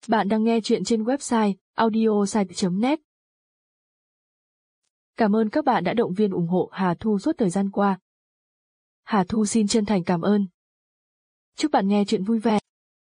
Bạn đang nghe chuyện trên website audiosite.net. Cảm ơn các bạn đã động viên ủng hộ Hà Thu suốt thời gian qua. Hà Thu xin chân thành cảm ơn. Chúc bạn nghe chuyện vui vẻ.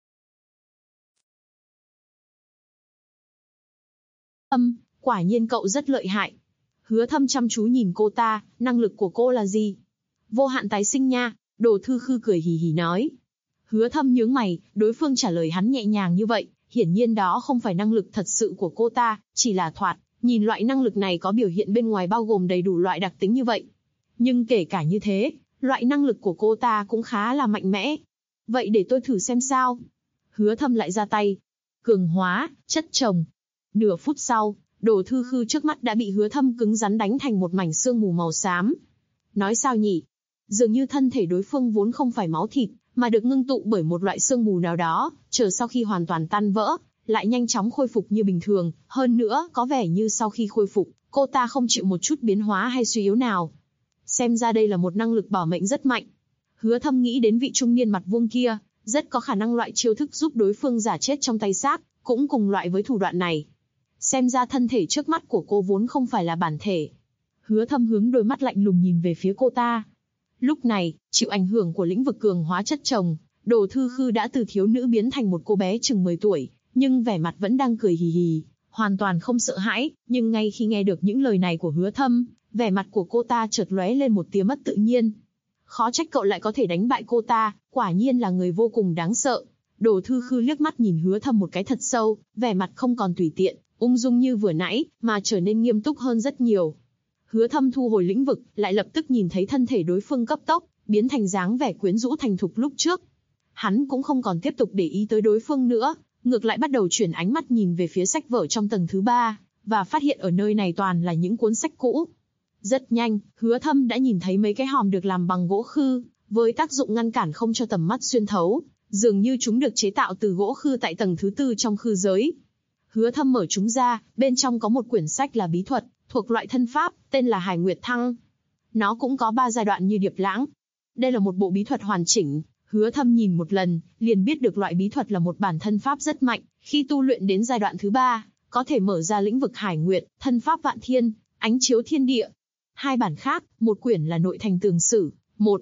Quả nhiên cậu rất lợi hại. Hứa Thâm chăm chú nhìn cô ta, năng lực của cô là gì? Vô hạn tái sinh nha, Đồ Thư Khư cười hì hì nói. Hứa Thâm nhướng mày, đối phương trả lời hắn nhẹ nhàng như vậy, hiển nhiên đó không phải năng lực thật sự của cô ta, chỉ là thoạt, nhìn loại năng lực này có biểu hiện bên ngoài bao gồm đầy đủ loại đặc tính như vậy. Nhưng kể cả như thế, loại năng lực của cô ta cũng khá là mạnh mẽ. Vậy để tôi thử xem sao. Hứa Thâm lại ra tay. Cường hóa, chất chồng. Nửa phút sau, Đồ Thư Khư trước mắt đã bị Hứa Thâm cứng rắn đánh thành một mảnh sương mù màu xám. Nói sao nhỉ? Dường như thân thể đối phương vốn không phải máu thịt, mà được ngưng tụ bởi một loại sương mù nào đó, chờ sau khi hoàn toàn tan vỡ, lại nhanh chóng khôi phục như bình thường, hơn nữa, có vẻ như sau khi khôi phục, cô ta không chịu một chút biến hóa hay suy yếu nào. Xem ra đây là một năng lực bảo mệnh rất mạnh. Hứa Thâm nghĩ đến vị trung niên mặt vuông kia, rất có khả năng loại chiêu thức giúp đối phương giả chết trong tay xác, cũng cùng loại với thủ đoạn này. Xem ra thân thể trước mắt của cô vốn không phải là bản thể. Hứa Thâm hướng đôi mắt lạnh lùng nhìn về phía cô ta. Lúc này, chịu ảnh hưởng của lĩnh vực cường hóa chất chồng, Đồ Thư Khư đã từ thiếu nữ biến thành một cô bé chừng 10 tuổi, nhưng vẻ mặt vẫn đang cười hì hì, hoàn toàn không sợ hãi, nhưng ngay khi nghe được những lời này của Hứa Thâm, vẻ mặt của cô ta chợt lóe lên một tia mất tự nhiên. Khó trách cậu lại có thể đánh bại cô ta, quả nhiên là người vô cùng đáng sợ. Đồ Thư Khư liếc mắt nhìn Hứa Thâm một cái thật sâu, vẻ mặt không còn tùy tiện, ung dung như vừa nãy, mà trở nên nghiêm túc hơn rất nhiều. Hứa Thâm thu hồi lĩnh vực, lại lập tức nhìn thấy thân thể đối phương cấp tốc biến thành dáng vẻ quyến rũ thành thục lúc trước. Hắn cũng không còn tiếp tục để ý tới đối phương nữa, ngược lại bắt đầu chuyển ánh mắt nhìn về phía sách vở trong tầng thứ 3, và phát hiện ở nơi này toàn là những cuốn sách cũ. Rất nhanh, Hứa Thâm đã nhìn thấy mấy cái hòm được làm bằng gỗ khư, với tác dụng ngăn cản không cho tầm mắt xuyên thấu, dường như chúng được chế tạo từ gỗ khư tại tầng thứ 4 trong khư giới. Hứa Thâm mở chúng ra, bên trong có một quyển sách là bí thuật, thuộc loại thân pháp, tên là Hải Nguyệt Thăng. Nó cũng có 3 giai đoạn như Điệp Lãng. Đây là một bộ bí thuật hoàn chỉnh, Hứa Thâm nhìn một lần, liền biết được loại bí thuật là một bản thân pháp rất mạnh, khi tu luyện đến giai đoạn thứ 3, có thể mở ra lĩnh vực Hải Nguyệt, thân pháp vạn thiên, ánh chiếu thiên địa. 2 bản khác, một quyển là Nội Thành Tường Sử,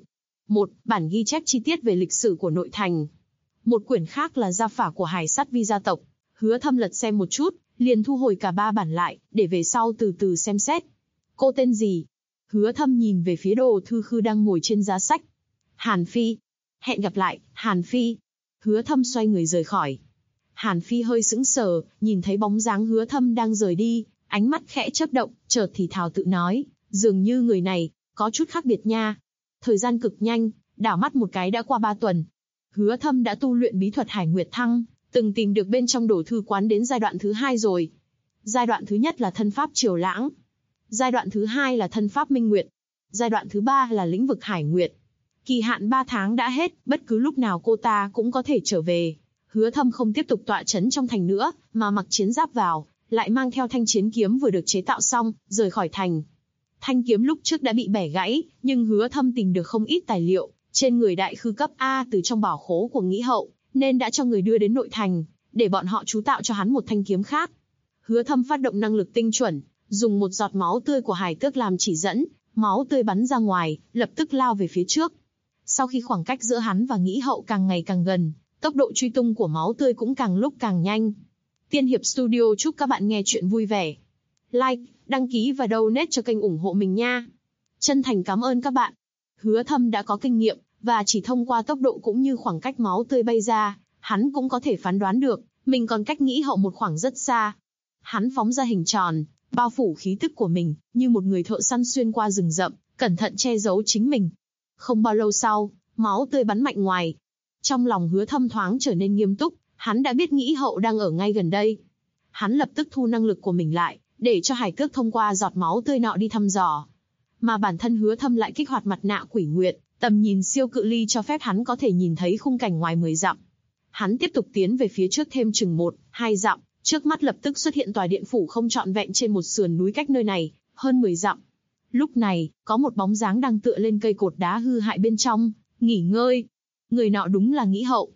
một bản ghi chép chi tiết về lịch sử của nội thành. Một quyển khác là Gia phả của Hải Sát Vi gia tộc. Hứa Thâm lật xem một chút, liền thu hồi cả 3 bản lại, để về sau từ từ xem xét. Cô tên gì? Hứa Thâm nhìn về phía Đồ Thư Khư đang ngồi trên giá sách. Hàn Phi. Hẹn gặp lại, Hàn Phi. Hứa Thâm xoay người rời khỏi. Hàn Phi hơi sững sờ, nhìn thấy bóng dáng Hứa Thâm đang rời đi, ánh mắt khẽ chớp động, chợt thì thào tự nói, dường như người này có chút khác biệt nha. Thời gian cực nhanh, đảo mắt một cái đã qua 3 tuần. Hứa Thâm đã tu luyện bí thuật Hải Nguyệt Thăng, từng tìm được bên trong Đồ thư quán đến giai đoạn thứ 2 rồi. Giai đoạn thứ nhất là thân pháp Triều Lãng. Giai đoạn thứ 2 là thân pháp Minh Nguyệt. Giai đoạn thứ 3 là lĩnh vực Hải Nguyệt. Kỳ hạn 3 tháng đã hết, bất cứ lúc nào cô ta cũng có thể trở về. Hứa Thâm không tiếp tục tọa trấn trong thành nữa, mà mặc chiến giáp vào, lại mang theo thanh chiến kiếm vừa được chế tạo xong, rời khỏi thành. Thanh kiếm lúc trước đã bị bẻ gãy, nhưng Hứa Thâm tìm được không ít tài liệu trên người đại khư cấp A từ trong bảo khố của Nghĩ Hậu, nên đã cho người đưa đến nội thành, để bọn họ chú tạo cho hắn một thanh kiếm khác. Hứa Thâm phát động năng lực tinh chuẩn, dùng một giọt máu tươi của hải tước làm chỉ dẫn, máu tươi bắn ra ngoài, lập tức lao về phía trước. Sau khi khoảng cách giữa hắn và Nghĩ Hậu càng ngày càng gần, tốc độ truy tung của máu tươi cũng càng lúc càng nhanh. Tiên Hiệp Studio chúc các bạn nghe chuyện vui vẻ. Like, đăng ký và donate cho kênh ủng hộ mình nha. Chân thành cảm ơn các bạn. Hứa Thâm đã có kinh nghiệm, và chỉ thông qua tốc độ cũng như khoảng cách máu tươi bay ra, hắn cũng có thể phán đoán được, mình còn cách Nghĩ Hậu một khoảng rất xa. Hắn phóng ra hình tròn, bao phủ khí tức của mình, như một người thợ săn xuyên qua rừng rậm, cẩn thận che giấu chính mình. Không bao lâu sau, máu tươi bắn mạnh ngoài. Trong lòng Hứa Thâm thoáng trở nên nghiêm túc, hắn đã biết Nghĩ Hậu đang ở ngay gần đây. Hắn lập tức thu năng lực của mình lại, để cho hải tước thông qua giọt máu tươi nọ đi thăm dò. Mà bản thân Hứa Thâm lại kích hoạt mặt nạ quỷ nguyệt, tầm nhìn siêu cự ly cho phép hắn có thể nhìn thấy khung cảnh ngoài 10 dặm. Hắn tiếp tục tiến về phía trước thêm chừng 1-2 dặm, trước mắt lập tức xuất hiện tòa điện phủ không trọn vẹn trên một sườn núi cách nơi này hơn 10 dặm. Lúc này, có một bóng dáng đang tựa lên cây cột đá hư hại bên trong, nghỉ ngơi. Người nọ đúng là Nghĩ Hậu.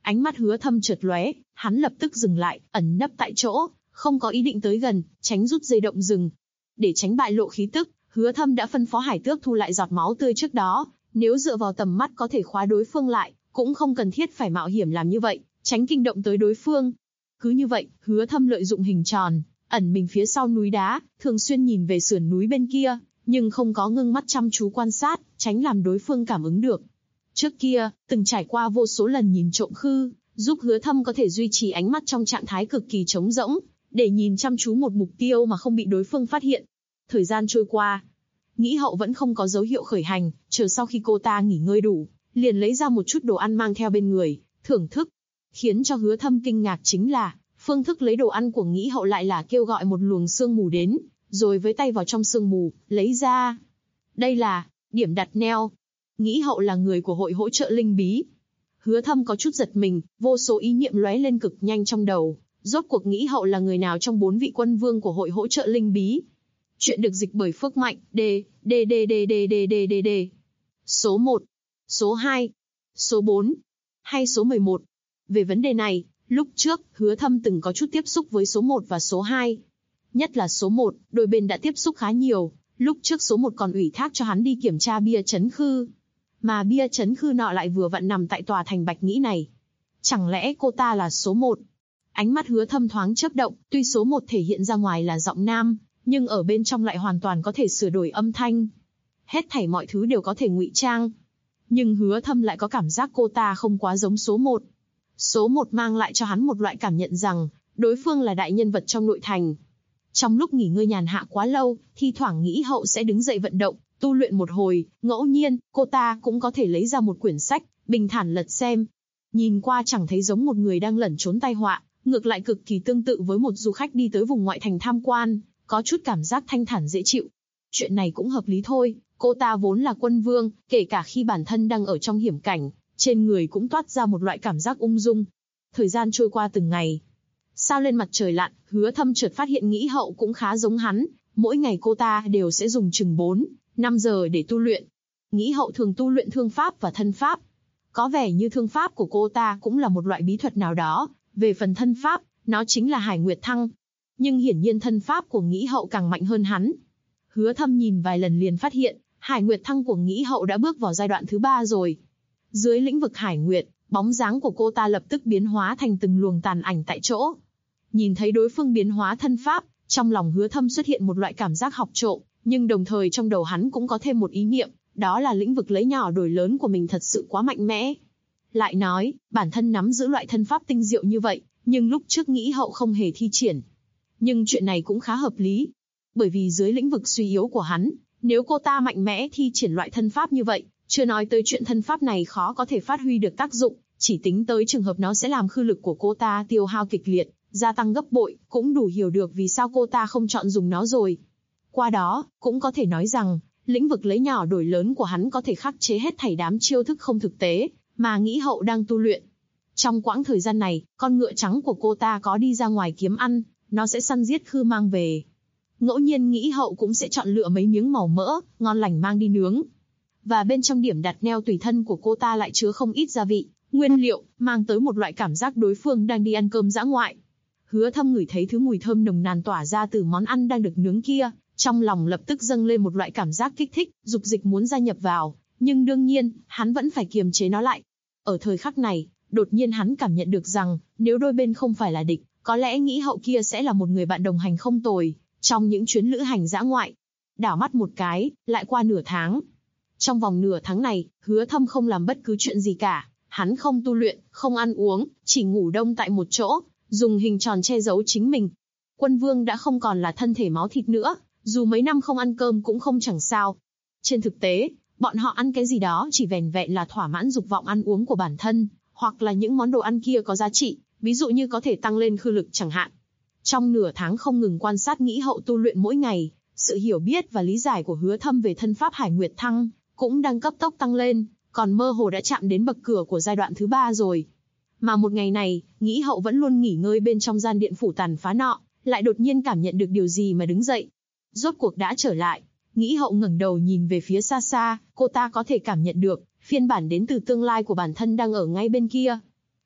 Ánh mắt Hứa Thâm chợt lóe, hắn lập tức dừng lại, ẩn nấp tại chỗ, không có ý định tới gần, tránh rút dây động rừng. Để tránh bại lộ khí tức, Hứa Thâm đã phân phó Hải Tước thu lại giọt máu tươi trước đó, nếu dựa vào tầm mắt có thể khóa đối phương lại, cũng không cần thiết phải mạo hiểm làm như vậy, tránh kinh động tới đối phương. Cứ như vậy, Hứa Thâm lợi dụng hình tròn, ẩn mình phía sau núi đá, thường xuyên nhìn về sườn núi bên kia, nhưng không có ngưng mắt chăm chú quan sát, tránh làm đối phương cảm ứng được. Trước kia, từng trải qua vô số lần nhìn trộm khư, giúp Hứa Thâm có thể duy trì ánh mắt trong trạng thái cực kỳ trống rỗng, để nhìn chăm chú một mục tiêu mà không bị đối phương phát hiện. Thời gian trôi qua, Nghĩ Hậu vẫn không có dấu hiệu khởi hành, chờ sau khi cô ta nghỉ ngơi đủ, liền lấy ra một chút đồ ăn mang theo bên người, thưởng thức. Khiến cho Hứa Thâm kinh ngạc chính là, phương thức lấy đồ ăn của Nghĩ Hậu lại là kêu gọi một luồng sương mù đến, rồi với tay vào trong sương mù, lấy ra. Đây là điểm đặt neo. Nghĩ Hậu là người của hội hỗ trợ linh bí. Hứa Thâm có chút giật mình, vô số ý niệm lóe lên cực nhanh trong đầu. Rốt cuộc Nghĩ Hậu là người nào trong 4 vị quân vương của hội hỗ trợ linh bí? Chuyện được dịch bởi Phước Mạnh. D. Số 1, số 2, số 4, hay số 11. Về vấn đề này, lúc trước, Hứa Thâm từng có chút tiếp xúc với số 1 và số 2. Nhất là số 1, đôi bên đã tiếp xúc khá nhiều. Lúc trước số 1 còn ủy thác cho hắn đi kiểm tra bia trấn khư. Mà bia trấn khư nọ lại vừa vặn nằm tại tòa thành Bạch Nghĩ này. Chẳng lẽ cô ta là số 1? Ánh mắt Hứa Thâm thoáng chớp động, tuy số 1 thể hiện ra ngoài là giọng nam, nhưng ở bên trong lại hoàn toàn có thể sửa đổi âm thanh. Hết thảy mọi thứ đều có thể ngụy trang. Nhưng Hứa Thâm lại có cảm giác cô ta không quá giống số 1. Số 1 mang lại cho hắn một loại cảm nhận rằng, đối phương là đại nhân vật trong nội thành. Trong lúc nghỉ ngơi nhàn hạ quá lâu, thi thoảng Nghĩ Hậu sẽ đứng dậy vận động, tu luyện một hồi, ngẫu nhiên, cô ta cũng có thể lấy ra một quyển sách, bình thản lật xem. Nhìn qua chẳng thấy giống một người đang lẩn trốn tai họa, ngược lại cực kỳ tương tự với một du khách đi tới vùng ngoại thành tham quan, có chút cảm giác thanh thản dễ chịu. Chuyện này cũng hợp lý thôi, cô ta vốn là quân vương, kể cả khi bản thân đang ở trong hiểm cảnh, trên người cũng toát ra một loại cảm giác ung dung. Thời gian trôi qua từng ngày. Sao lên mặt trời lặn, Hứa Thâm chợt phát hiện Nghĩ Hậu cũng khá giống hắn, mỗi ngày cô ta đều sẽ dùng chừng 4-5 giờ để tu luyện. Nghĩ Hậu thường tu luyện thương pháp và thân pháp. Có vẻ như thương pháp của cô ta cũng là một loại bí thuật nào đó, về phần thân pháp, nó chính là Hải Nguyệt Thăng. Nhưng hiển nhiên thân pháp của Nghĩ Hậu càng mạnh hơn hắn. Hứa Thâm nhìn vài lần liền phát hiện, Hải Nguyệt Thăng của Nghĩ Hậu đã bước vào giai đoạn thứ 3 rồi. Dưới lĩnh vực Hải Nguyệt, bóng dáng của cô ta lập tức biến hóa thành từng luồng tàn ảnh tại chỗ. Nhìn thấy đối phương biến hóa thân pháp, trong lòng Hứa Thâm xuất hiện một loại cảm giác học trộm, nhưng đồng thời trong đầu hắn cũng có thêm một ý niệm, đó là lĩnh vực lấy nhỏ đổi lớn của mình thật sự quá mạnh mẽ. Lại nói, bản thân nắm giữ loại thân pháp tinh diệu như vậy, nhưng lúc trước Nghĩ Hậu không hề thi triển. Nhưng chuyện này cũng khá hợp lý. Bởi vì dưới lĩnh vực suy yếu của hắn, nếu cô ta mạnh mẽ thi triển loại thân pháp như vậy, chưa nói tới chuyện thân pháp này khó có thể phát huy được tác dụng, chỉ tính tới trường hợp nó sẽ làm khư lực của cô ta tiêu hao kịch liệt, gia tăng gấp bội, cũng đủ hiểu được vì sao cô ta không chọn dùng nó rồi. Qua đó, cũng có thể nói rằng, lĩnh vực lấy nhỏ đổi lớn của hắn có thể khắc chế hết thảy đám chiêu thức không thực tế, mà Nghĩ Hậu đang tu luyện. Trong quãng thời gian này, con ngựa trắng của cô ta có đi ra ngoài kiếm ăn, nó sẽ săn giết khư mang về. Ngẫu nhiên Nghĩ Hậu cũng sẽ chọn lựa mấy miếng màu mỡ, ngon lành mang đi nướng. Và bên trong điểm đặt neo tùy thân của cô ta lại chứa không ít gia vị, nguyên liệu, mang tới một loại cảm giác đối phương đang đi ăn cơm dã ngoại. Hứa Thâm ngửi thấy thứ mùi thơm nồng nàn tỏa ra từ món ăn đang được nướng kia, trong lòng lập tức dâng lên một loại cảm giác kích thích, dục dịch muốn gia nhập vào, nhưng đương nhiên, hắn vẫn phải kiềm chế nó lại. Ở thời khắc này, đột nhiên hắn cảm nhận được rằng, nếu đôi bên không phải là địch, có lẽ Nghĩ Hậu kia sẽ là một người bạn đồng hành không tồi, trong những chuyến lữ hành dã ngoại. Đảo mắt một cái, lại qua nửa tháng. Trong vòng nửa tháng này, Hứa Thâm không làm bất cứ chuyện gì cả, hắn không tu luyện, không ăn uống, chỉ ngủ đông tại một chỗ, dùng hình tròn che giấu chính mình. Quân vương đã không còn là thân thể máu thịt nữa, dù mấy năm không ăn cơm cũng không chẳng sao. Trên thực tế, bọn họ ăn cái gì đó chỉ vẻn vẹn là thỏa mãn dục vọng ăn uống của bản thân, hoặc là những món đồ ăn kia có giá trị, ví dụ như có thể tăng lên khư lực chẳng hạn. Trong nửa tháng không ngừng quan sát Nghĩ Hậu tu luyện mỗi ngày, sự hiểu biết và lý giải của Hứa Thâm về thân pháp Hải Nguyệt Thăng cũng đang cấp tốc tăng lên, còn mơ hồ đã chạm đến bậc cửa của giai đoạn thứ 3 rồi. Mà một ngày này, Nghĩ Hậu vẫn luôn nghỉ ngơi bên trong gian điện phủ tàn phá nọ, lại đột nhiên cảm nhận được điều gì mà đứng dậy. Rốt cuộc đã trở lại. Nghĩ Hậu ngẩng đầu nhìn về phía xa xa, cô ta có thể cảm nhận được phiên bản đến từ tương lai của bản thân đang ở ngay bên kia.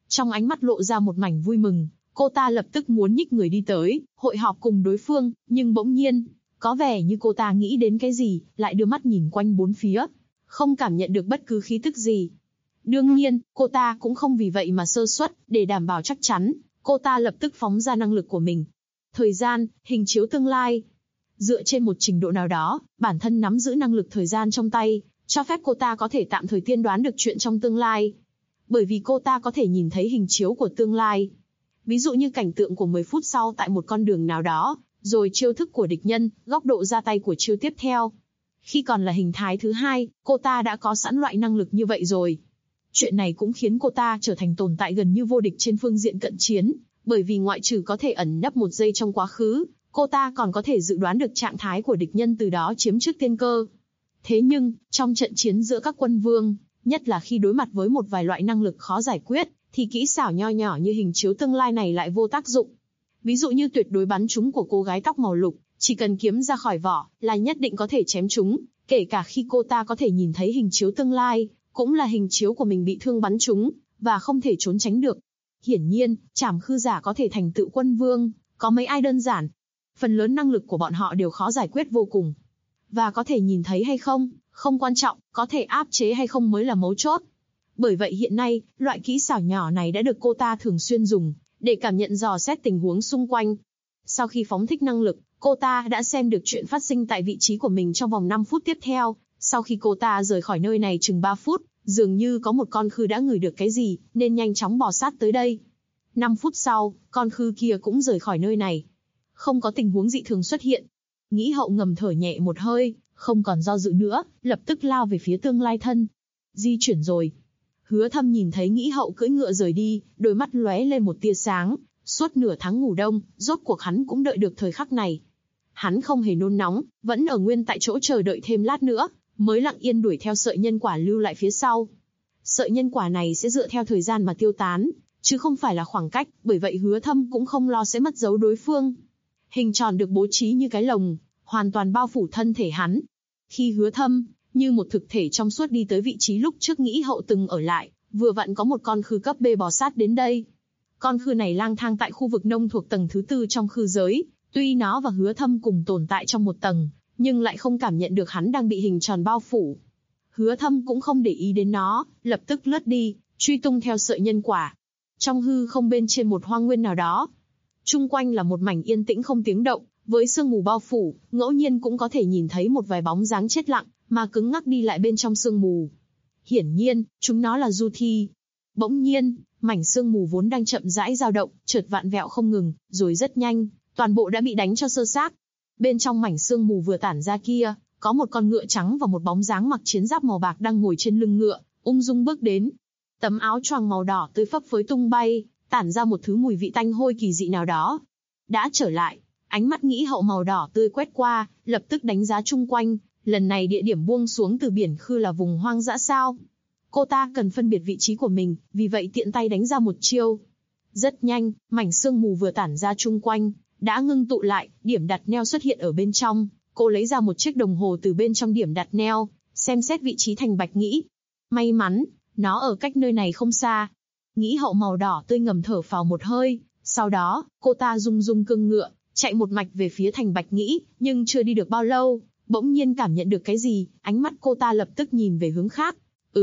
Trong ánh mắt lộ ra một mảnh vui mừng, cô ta lập tức muốn nhích người đi tới, hội họp cùng đối phương, nhưng bỗng nhiên, có vẻ như cô ta nghĩ đến cái gì, lại đưa mắt nhìn quanh bốn phía, không cảm nhận được bất cứ khí tức gì. Đương nhiên, cô ta cũng không vì vậy mà sơ suất, để đảm bảo chắc chắn, cô ta lập tức phóng ra năng lực của mình. Thời gian, hình chiếu tương lai. Dựa trên một trình độ nào đó, bản thân nắm giữ năng lực thời gian trong tay, cho phép cô ta có thể tạm thời tiên đoán được chuyện trong tương lai. Bởi vì cô ta có thể nhìn thấy hình chiếu của tương lai. Ví dụ như cảnh tượng của 10 phút sau tại một con đường nào đó, rồi chiêu thức của địch nhân, góc độ ra tay của chiêu tiếp theo. Khi còn là hình thái thứ hai, cô ta đã có sẵn loại năng lực như vậy rồi. Chuyện này cũng khiến cô ta trở thành tồn tại gần như vô địch trên phương diện cận chiến, bởi vì ngoại trừ có thể ẩn nấp một giây trong quá khứ, cô ta còn có thể dự đoán được trạng thái của địch nhân từ đó chiếm trước tiên cơ. Thế nhưng, trong trận chiến giữa các quân vương, nhất là khi đối mặt với một vài loại năng lực khó giải quyết, thì kỹ xảo nho nhỏ như hình chiếu tương lai này lại vô tác dụng. Ví dụ như tuyệt đối bắn trúng của cô gái tóc màu lục, chỉ cần kiếm ra khỏi vỏ là nhất định có thể chém trúng, kể cả khi cô ta có thể nhìn thấy hình chiếu tương lai, cũng là hình chiếu của mình bị thương bắn trúng, và không thể trốn tránh được. Hiển nhiên, Trảm Khư giả có thể thành tựu quân vương, có mấy ai đơn giản. Phần lớn năng lực của bọn họ đều khó giải quyết vô cùng. Và có thể nhìn thấy hay không, không quan trọng, có thể áp chế hay không mới là mấu chốt. Bởi vậy hiện nay, loại kỹ xảo nhỏ này đã được cô ta thường xuyên dùng, để cảm nhận dò xét tình huống xung quanh. Sau khi phóng thích năng lực, cô ta đã xem được chuyện phát sinh tại vị trí của mình trong vòng 5 phút tiếp theo. Sau khi cô ta rời khỏi nơi này chừng 3 phút, dường như có một con khư đã ngửi được cái gì, nên nhanh chóng bò sát tới đây. 5 phút sau, con khư kia cũng rời khỏi nơi này. Không có tình huống dị thường xuất hiện. Nghĩ Hậu ngầm thở nhẹ một hơi, không còn do dự nữa, lập tức lao về phía tương lai thân. Di chuyển rồi. Hứa Thâm nhìn thấy Nghĩ Hậu cưỡi ngựa rời đi, đôi mắt lóe lên một tia sáng. Suốt nửa tháng ngủ đông, rốt cuộc hắn cũng đợi được thời khắc này. Hắn không hề nôn nóng, vẫn ở nguyên tại chỗ chờ đợi thêm lát nữa, mới lặng yên đuổi theo sợi nhân quả lưu lại phía sau. Sợi nhân quả này sẽ dựa theo thời gian mà tiêu tán, chứ không phải là khoảng cách, bởi vậy Hứa Thâm cũng không lo sẽ mất dấu đối phương. Hình tròn được bố trí như cái lồng, hoàn toàn bao phủ thân thể hắn. Khi Hứa Thâm, như một thực thể trong suốt đi tới vị trí lúc trước Nghĩ Hậu từng ở lại, vừa vặn có một con khư cấp B bò sát đến đây. Con khư này lang thang tại khu vực nông thuộc tầng thứ 4 trong khư giới, tuy nó và Hứa Thâm cùng tồn tại trong một tầng, nhưng lại không cảm nhận được hắn đang bị hình tròn bao phủ. Hứa Thâm cũng không để ý đến nó, lập tức lướt đi, truy tung theo sợi nhân quả. Trong hư không bên trên một hoang nguyên nào đó, chung quanh là một mảnh yên tĩnh không tiếng động, với sương mù bao phủ, ngẫu nhiên cũng có thể nhìn thấy một vài bóng dáng chết lặng, mà cứng ngắc đi lại bên trong sương mù. Hiển nhiên, chúng nó là du thi. Bỗng nhiên, mảnh sương mù vốn đang chậm rãi dao động, chợt vạn vẹo không ngừng, rồi rất nhanh, toàn bộ đã bị đánh cho sơ xác. Bên trong mảnh sương mù vừa tản ra kia, có một con ngựa trắng và một bóng dáng mặc chiến giáp màu bạc đang ngồi trên lưng ngựa, ung dung bước đến. Tấm áo choàng màu đỏ tươi phấp phới tung bay, tản ra một thứ mùi vị tanh hôi kỳ dị nào đó. Đã trở lại, ánh mắt Nghĩ Hậu màu đỏ tươi quét qua, lập tức đánh giá chung quanh, lần này địa điểm buông xuống từ biển khư là vùng hoang dã sao? Cô ta cần phân biệt vị trí của mình, vì vậy tiện tay đánh ra một chiêu. Rất nhanh, mảnh sương mù vừa tản ra chung quanh, đã ngưng tụ lại, điểm đặt neo xuất hiện ở bên trong. Cô lấy ra một chiếc đồng hồ từ bên trong điểm đặt neo, xem xét vị trí thành Bạch Nghĩ. May mắn, nó ở cách nơi này không xa. Nghĩ Hậu màu đỏ tươi ngầm thở phào một hơi, sau đó, cô ta rung rung cương ngựa, chạy một mạch về phía thành Bạch Nghĩ, nhưng chưa đi được bao lâu, bỗng nhiên cảm nhận được cái gì, ánh mắt cô ta lập tức nhìn về hướng khác.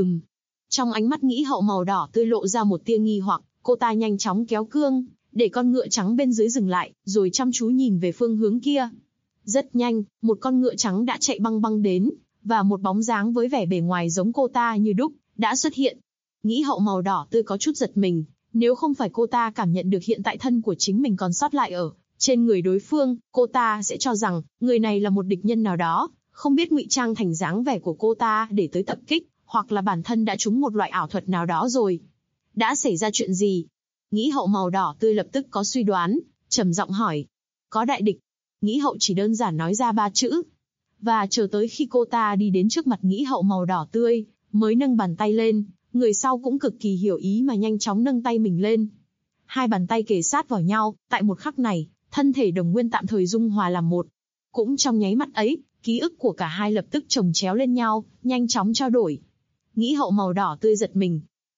Trong ánh mắt Nghĩ Hậu màu đỏ tươi lộ ra một tia nghi hoặc, cô ta nhanh chóng kéo cương, để con ngựa trắng bên dưới dừng lại, rồi chăm chú nhìn về phương hướng kia. Rất nhanh, một con ngựa trắng đã chạy băng băng đến, và một bóng dáng với vẻ bề ngoài giống cô ta như đúc, đã xuất hiện. Nghĩ Hậu màu đỏ tươi có chút giật mình, nếu không phải cô ta cảm nhận được hiện tại thân của chính mình còn sót lại ở trên người đối phương, cô ta sẽ cho rằng người này là một địch nhân nào đó, không biết ngụy trang thành dáng vẻ của cô ta để tới tập kích, hoặc là bản thân đã trúng một loại ảo thuật nào đó rồi. Đã xảy ra chuyện gì? Nghĩ Hậu màu đỏ tươi lập tức có suy đoán, trầm giọng hỏi. Có đại địch. Nghĩ Hậu chỉ đơn giản nói ra 3 chữ. Và chờ tới khi cô ta đi đến trước mặt Nghĩ Hậu màu đỏ tươi, mới nâng bàn tay lên, người sau cũng cực kỳ hiểu ý mà nhanh chóng nâng tay mình lên. Hai bàn tay kề sát vào nhau, tại một khắc này, thân thể đồng nguyên tạm thời dung hòa làm một. Cũng trong nháy mắt ấy, ký ức của cả hai lập tức chồng chéo lên nhau, nhanh chóng trao đổi. Nghĩ Hậu màu đỏ tươi giật mình.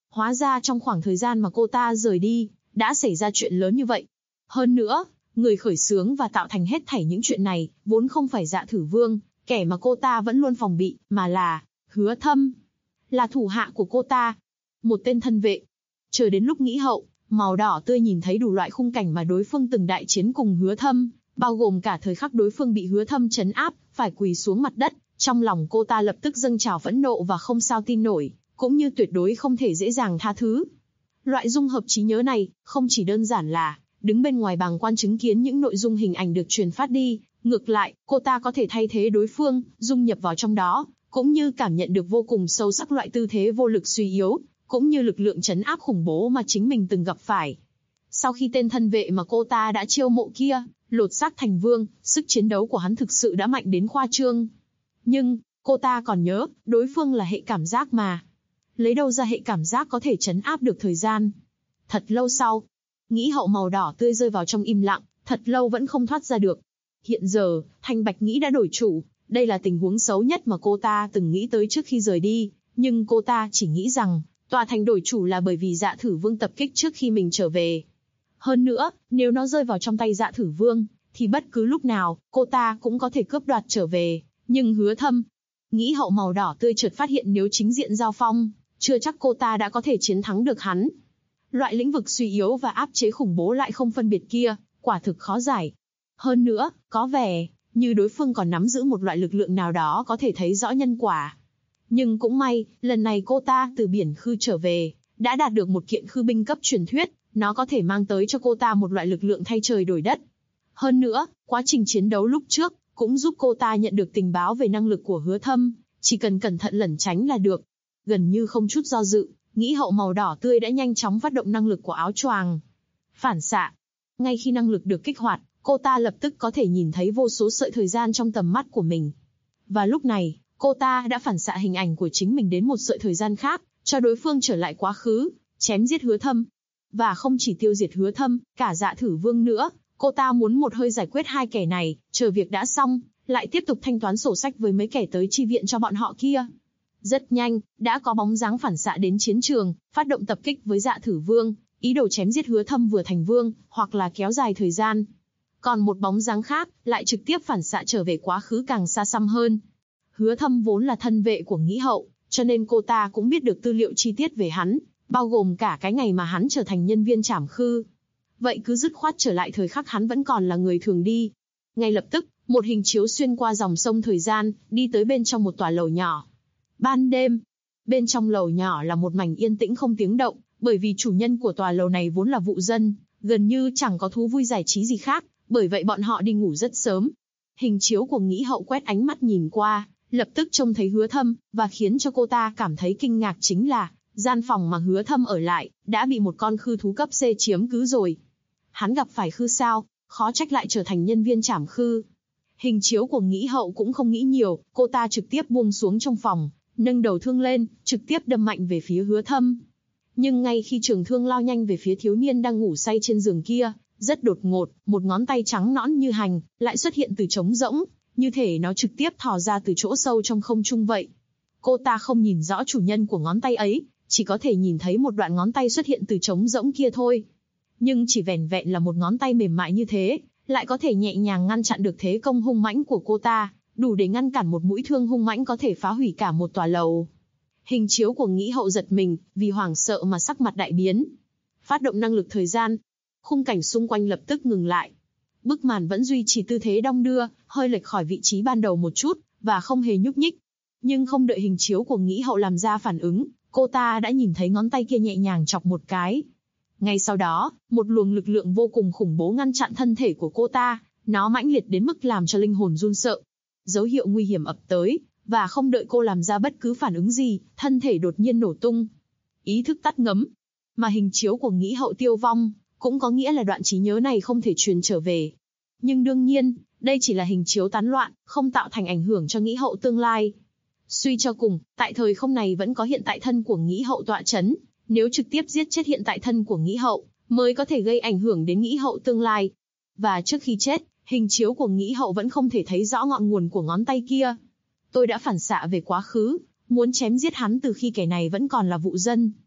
Hóa ra trong khoảng thời gian mà cô ta rời đi, đã xảy ra chuyện lớn như vậy. Hơn nữa, người khởi xướng và tạo thành hết thảy những chuyện này, vốn không phải Dạ Thử Vương, kẻ mà cô ta vẫn luôn phòng bị, mà là Hứa Thâm. Là thủ hạ của cô ta. Một tên thân vệ. Chờ đến lúc nghĩ hậu, màu đỏ tươi nhìn thấy đủ loại khung cảnh mà đối phương từng đại chiến cùng Hứa Thâm, bao gồm cả thời khắc đối phương bị Hứa Thâm trấn áp, phải quỳ xuống mặt đất, trong lòng cô ta lập tức dâng trào phẫn nộ và không sao tin nổi, cũng như tuyệt đối không thể dễ dàng tha thứ. Loại dung hợp trí nhớ này, không chỉ đơn giản là đứng bên ngoài bàng quan chứng kiến những nội dung hình ảnh được truyền phát đi, ngược lại, cô ta có thể thay thế đối phương, dung nhập vào trong đó, cũng như cảm nhận được vô cùng sâu sắc loại tư thế vô lực suy yếu, cũng như lực lượng trấn áp khủng bố mà chính mình từng gặp phải. Sau khi tên thân vệ mà cô ta đã chiêu mộ kia, lột xác thành vương, sức chiến đấu của hắn thực sự đã mạnh đến khoa trương. Nhưng, cô ta còn nhớ, đối phương là hệ cảm giác mà. Lấy đâu ra hệ cảm giác có thể trấn áp được thời gian? Thật lâu sau, nghĩ hậu màu đỏ tươi rơi vào trong im lặng, thật lâu vẫn không thoát ra được. Hiện giờ, Thanh Bạch nghĩ đã đổi chủ, đây là tình huống xấu nhất mà cô ta từng nghĩ tới trước khi rời đi, nhưng cô ta chỉ nghĩ rằng, tòa thành đổi chủ là bởi vì Dạ Thử Vương tập kích trước khi mình trở về. Hơn nữa, nếu nó rơi vào trong tay Dạ Thử Vương, thì bất cứ lúc nào, cô ta cũng có thể cướp đoạt trở về. Nhưng Hứa Thâm, nghĩ hậu màu đỏ tươi chợt phát hiện nếu chính diện giao phong, chưa chắc cô ta đã có thể chiến thắng được hắn. Loại lĩnh vực suy yếu và áp chế khủng bố lại không phân biệt kia, quả thực khó giải. Hơn nữa, có vẻ như đối phương còn nắm giữ một loại lực lượng nào đó có thể thấy rõ nhân quả. Nhưng cũng may, lần này cô ta từ biển khư trở về, đã đạt được một kiện khư binh cấp truyền thuyết, nó có thể mang tới cho cô ta một loại lực lượng thay trời đổi đất. Hơn nữa, quá trình chiến đấu lúc trước, cũng giúp cô ta nhận được tình báo về năng lực của Hứa Thâm, chỉ cần cẩn thận lẩn tránh là được. Gần như không chút do dự, nghĩ hậu màu đỏ tươi đã nhanh chóng phát động năng lực của áo choàng. Phản xạ. Ngay khi năng lực được kích hoạt, cô ta lập tức có thể nhìn thấy vô số sợi thời gian trong tầm mắt của mình. Và lúc này, cô ta đã phản xạ hình ảnh của chính mình đến một sợi thời gian khác, cho đối phương trở lại quá khứ, chém giết Hứa Thâm. Và không chỉ tiêu diệt Hứa Thâm, cả Dạ Thử Vương nữa, cô ta muốn một hơi giải quyết hai kẻ này, chờ việc đã xong, lại tiếp tục thanh toán sổ sách với mấy kẻ tới chi viện cho bọn họ kia. Rất nhanh, đã có bóng dáng phản xạ đến chiến trường, phát động tập kích với Dạ Thử Vương, ý đồ chém giết Hứa Thâm vừa thành vương, hoặc là kéo dài thời gian. Còn một bóng dáng khác, lại trực tiếp phản xạ trở về quá khứ càng xa xăm hơn. Hứa Thâm vốn là thân vệ của nghĩ hậu, cho nên cô ta cũng biết được tư liệu chi tiết về hắn, bao gồm cả cái ngày mà hắn trở thành nhân viên trảm khư. Vậy cứ dứt khoát trở lại thời khắc hắn vẫn còn là người thường đi. Ngay lập tức, một hình chiếu xuyên qua dòng sông thời gian, đi tới bên trong một tòa lầu nhỏ. Ban đêm, bên trong lầu nhỏ là một mảnh yên tĩnh không tiếng động, bởi vì chủ nhân của tòa lầu này vốn là vụ dân, gần như chẳng có thú vui giải trí gì khác, bởi vậy bọn họ đi ngủ rất sớm. Hình chiếu của nghĩ hậu quét ánh mắt nhìn qua, lập tức trông thấy Hứa Thâm, và khiến cho cô ta cảm thấy kinh ngạc chính là, gian phòng mà Hứa Thâm ở lại, đã bị một con khư thú cấp C chiếm cứ rồi. Hắn gặp phải khư sao, khó trách lại trở thành nhân viên trảm khư. Hình chiếu của nghĩ hậu cũng không nghĩ nhiều, cô ta trực tiếp buông xuống trong phòng, nâng đầu thương lên, trực tiếp đâm mạnh về phía Hứa Thâm. Nhưng ngay khi trường thương lao nhanh về phía thiếu niên đang ngủ say trên giường kia, rất đột ngột, một ngón tay trắng nõn như hành, lại xuất hiện từ trống rỗng, như thể nó trực tiếp thò ra từ chỗ sâu trong không trung vậy. Cô ta không nhìn rõ chủ nhân của ngón tay ấy, chỉ có thể nhìn thấy một đoạn ngón tay xuất hiện từ trống rỗng kia thôi. Nhưng chỉ vẻn vẹn là một ngón tay mềm mại như thế, lại có thể nhẹ nhàng ngăn chặn được thế công hung mãnh của cô ta, đủ để ngăn cản một mũi thương hung mãnh có thể phá hủy cả một tòa lầu. Hình chiếu của nghĩ hậu giật mình, vì hoảng sợ mà sắc mặt đại biến. Phát động năng lực thời gian, khung cảnh xung quanh lập tức ngừng lại. Bức màn vẫn duy trì tư thế đong đưa, hơi lệch khỏi vị trí ban đầu một chút, và không hề nhúc nhích. Nhưng không đợi hình chiếu của nghĩ hậu làm ra phản ứng, cô ta đã nhìn thấy ngón tay kia nhẹ nhàng chọc một cái. Ngay sau đó, một luồng lực lượng vô cùng khủng bố ngăn chặn thân thể của cô ta, nó mãnh liệt đến mức làm cho linh hồn run sợ. Dấu hiệu nguy hiểm ập tới, và không đợi cô làm ra bất cứ phản ứng gì, thân thể đột nhiên nổ tung. Ý thức tắt ngấm. Mà hình chiếu của nghĩ hậu tiêu vong, cũng có nghĩa là đoạn trí nhớ này không thể truyền trở về. Nhưng đương nhiên, đây chỉ là hình chiếu tán loạn, không tạo thành ảnh hưởng cho nghĩ hậu tương lai. Suy cho cùng, tại thời không này vẫn có hiện tại thân của nghĩ hậu tọa chấn, nếu trực tiếp giết chết hiện tại thân của nghĩ hậu, mới có thể gây ảnh hưởng đến nghĩ hậu tương lai. Và trước khi chết, hình chiếu của nghĩ hậu vẫn không thể thấy rõ ngọn nguồn của ngón tay kia. Tôi đã phản xạ về quá khứ, muốn chém giết hắn từ khi kẻ này vẫn còn là vụ dân.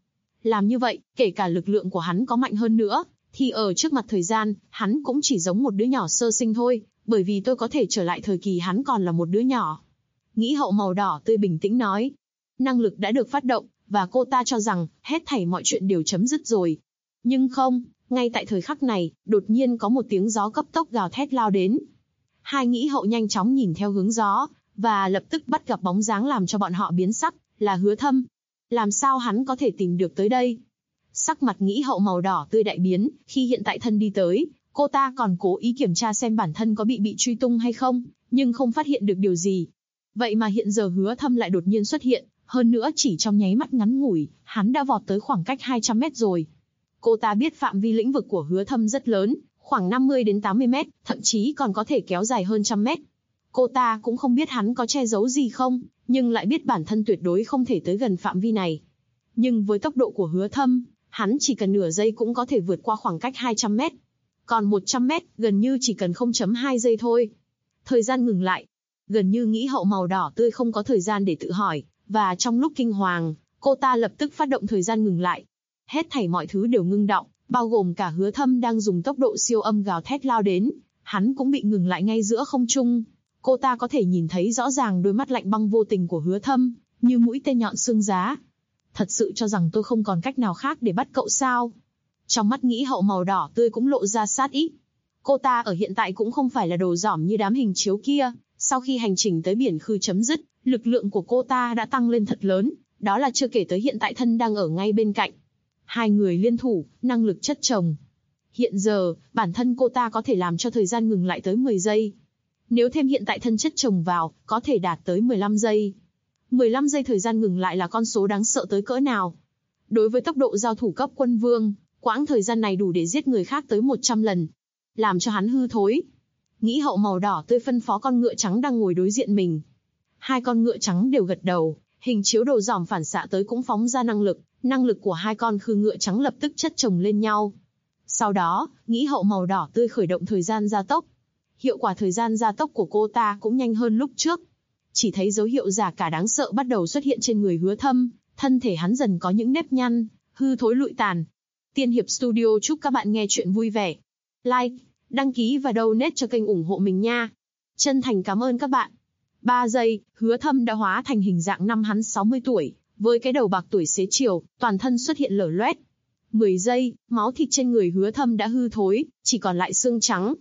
Làm như vậy, kể cả lực lượng của hắn có mạnh hơn nữa, thì ở trước mặt thời gian, hắn cũng chỉ giống một đứa nhỏ sơ sinh thôi, bởi vì tôi có thể trở lại thời kỳ hắn còn là một đứa nhỏ. Nghĩ hậu màu đỏ tươi bình tĩnh nói. Năng lực đã được phát động, và cô ta cho rằng, hết thảy mọi chuyện đều chấm dứt rồi. Nhưng không, ngay tại thời khắc này, đột nhiên có một tiếng gió cấp tốc gào thét lao đến. Hai nghĩ hậu nhanh chóng nhìn theo hướng gió, và lập tức bắt gặp bóng dáng làm cho bọn họ biến sắc, là Hứa Thâm. Làm sao hắn có thể tìm được tới đây? Sắc mặt nghĩ hậu màu đỏ tươi đại biến, khi hiện tại thân đi tới, cô ta còn cố ý kiểm tra xem bản thân có bị truy tung hay không, nhưng không phát hiện được điều gì. Vậy mà hiện giờ Hứa Thâm lại đột nhiên xuất hiện, hơn nữa chỉ trong nháy mắt ngắn ngủi, hắn đã vọt tới khoảng cách 200 mét rồi. Cô ta biết phạm vi lĩnh vực của Hứa Thâm rất lớn, khoảng 50 đến 80 mét, thậm chí còn có thể kéo dài hơn 100 mét. Cô ta cũng không biết hắn có che giấu gì không, nhưng lại biết bản thân tuyệt đối không thể tới gần phạm vi này. Nhưng với tốc độ của Hứa Thâm, hắn chỉ cần nửa giây cũng có thể vượt qua khoảng cách 200 mét. Còn 100 mét, gần như chỉ cần 0.2 giây thôi. Thời gian ngừng lại. Gần như nghĩ hậu màu đỏ tươi không có thời gian để tự hỏi, và trong lúc kinh hoàng, cô ta lập tức phát động thời gian ngừng lại. Hết thảy mọi thứ đều ngưng đọng, bao gồm cả Hứa Thâm đang dùng tốc độ siêu âm gào thét lao đến, hắn cũng bị ngừng lại ngay giữa không trung. Cô ta có thể nhìn thấy rõ ràng đôi mắt lạnh băng vô tình của Hứa Thâm, như mũi tên nhọn xương giá. Thật sự cho rằng tôi không còn cách nào khác để bắt cậu sao? Trong mắt nghĩ hậu màu đỏ tươi cũng lộ ra sát ý. Cô ta ở hiện tại cũng không phải là đồ dỏm như đám hình chiếu kia, sau khi hành trình tới biển khư chấm dứt, lực lượng của cô ta đã tăng lên thật lớn, đó là chưa kể tới hiện tại thân đang ở ngay bên cạnh. Hai người liên thủ, năng lực chất chồng. Hiện giờ, bản thân cô ta có thể làm cho thời gian ngừng lại tới 10 giây. Nếu thêm hiện tại thân chất chồng vào, có thể đạt tới 15 giây. 15 giây thời gian ngừng lại là con số đáng sợ tới cỡ nào. Đối với tốc độ giao thủ cấp quân vương, quãng thời gian này đủ để giết người khác tới 100 lần. Làm cho hắn hư thối. Nghĩ hậu màu đỏ tươi phân phó con ngựa trắng đang ngồi đối diện mình. Hai con ngựa trắng đều gật đầu, hình chiếu đồ dòm phản xạ tới cũng phóng ra năng lực của hai con khư ngựa trắng lập tức chất chồng lên nhau. Sau đó, nghĩ hậu màu đỏ tươi khởi động thời gian gia tốc. Hiệu quả thời gian gia tốc của cô ta cũng nhanh hơn lúc trước. Chỉ thấy dấu hiệu giả cả đáng sợ bắt đầu xuất hiện trên người Hứa Thâm, thân thể hắn dần có những nếp nhăn, hư thối lụi tàn. Tiên Hiệp Studio chúc các bạn nghe chuyện vui vẻ. Like, đăng ký và donate cho kênh ủng hộ mình nha. Chân thành cảm ơn các bạn. 3 giây, Hứa Thâm đã hóa thành hình dạng năm hắn 60 tuổi, với cái đầu bạc tuổi xế chiều, toàn thân xuất hiện lở loét. 10 giây, máu thịt trên người Hứa Thâm đã hư thối, chỉ còn lại xương trắng.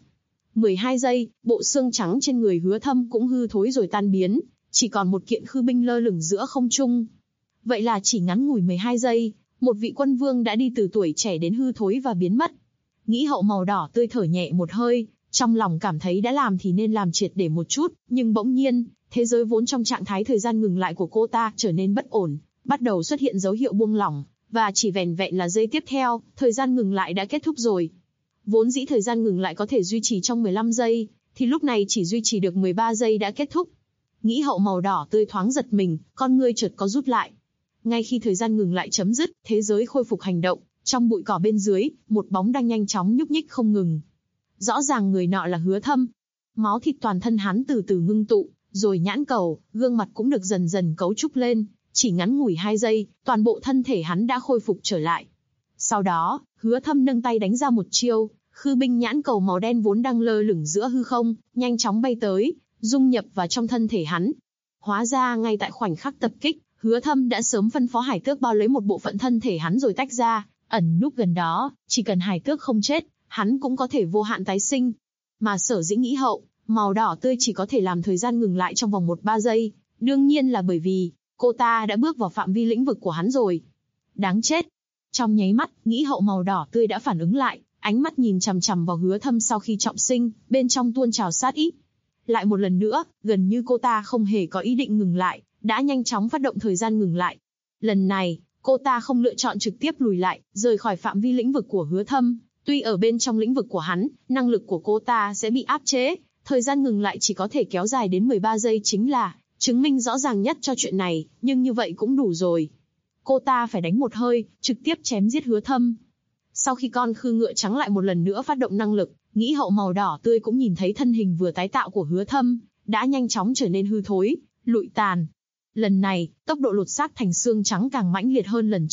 12 giây, bộ xương trắng trên người Hứa Thâm cũng hư thối rồi tan biến, chỉ còn một kiện khư binh lơ lửng giữa không trung. Vậy là chỉ ngắn ngủi 12 giây, một vị quân vương đã đi từ tuổi trẻ đến hư thối và biến mất. Nghĩ hậu màu đỏ tươi thở nhẹ một hơi, trong lòng cảm thấy đã làm thì nên làm triệt để một chút, nhưng bỗng nhiên, thế giới vốn trong trạng thái thời gian ngừng lại của cô ta trở nên bất ổn, bắt đầu xuất hiện dấu hiệu buông lỏng, và chỉ vẻn vẹn là giây tiếp theo, thời gian ngừng lại đã kết thúc rồi. Vốn dĩ thời gian ngừng lại có thể duy trì trong 15 giây, thì lúc này chỉ duy trì được 13 giây đã kết thúc. Nghĩ hậu màu đỏ tươi thoáng giật mình, con ngươi chợt có rút lại. Ngay khi thời gian ngừng lại chấm dứt, thế giới khôi phục hành động, trong bụi cỏ bên dưới, một bóng đang nhanh chóng nhúc nhích không ngừng. Rõ ràng người nọ là Hứa Thâm. Máu thịt toàn thân hắn từ từ ngưng tụ, rồi nhãn cầu, gương mặt cũng được dần dần cấu trúc lên, chỉ ngắn ngủi 2 giây, toàn bộ thân thể hắn đã khôi phục trở lại. Sau đó, Hứa Thâm nâng tay đánh ra một chiêu, khư binh nhãn cầu màu đen vốn đang lơ lửng giữa hư không, nhanh chóng bay tới, dung nhập vào trong thân thể hắn. Hóa ra ngay tại khoảnh khắc tập kích, Hứa Thâm đã sớm phân phó hải tước bao lấy một bộ phận thân thể hắn rồi tách ra, ẩn núp gần đó, chỉ cần hải tước không chết, hắn cũng có thể vô hạn tái sinh. Mà sở dĩ nghĩ hậu, màu đỏ tươi chỉ có thể làm thời gian ngừng lại trong vòng 1-3 giây, đương nhiên là bởi vì, cô ta đã bước vào phạm vi lĩnh vực của hắn rồi. Đáng chết. Trong nháy mắt, nghĩ hậu màu đỏ tươi đã phản ứng lại, ánh mắt nhìn chằm chằm vào Hứa Thâm sau khi trọng sinh, bên trong tuôn trào sát ý. Lại một lần nữa, gần như cô ta không hề có ý định ngừng lại, đã nhanh chóng phát động thời gian ngừng lại. Lần này, cô ta không lựa chọn trực tiếp lùi lại, rời khỏi phạm vi lĩnh vực của Hứa Thâm. Tuy ở bên trong lĩnh vực của hắn, năng lực của cô ta sẽ bị áp chế, thời gian ngừng lại chỉ có thể kéo dài đến 13 giây chính là chứng minh rõ ràng nhất cho chuyện này, nhưng như vậy cũng đủ rồi. Cô ta phải đánh một hơi, trực tiếp chém giết Hứa Thâm. Sau khi con khư ngựa trắng lại một lần nữa phát động năng lực, nghĩ hậu màu đỏ tươi cũng nhìn thấy thân hình vừa tái tạo của Hứa Thâm, đã nhanh chóng trở nên hư thối, lụi tàn. Lần này, tốc độ lột xác thành xương trắng càng mãnh liệt hơn lần trước,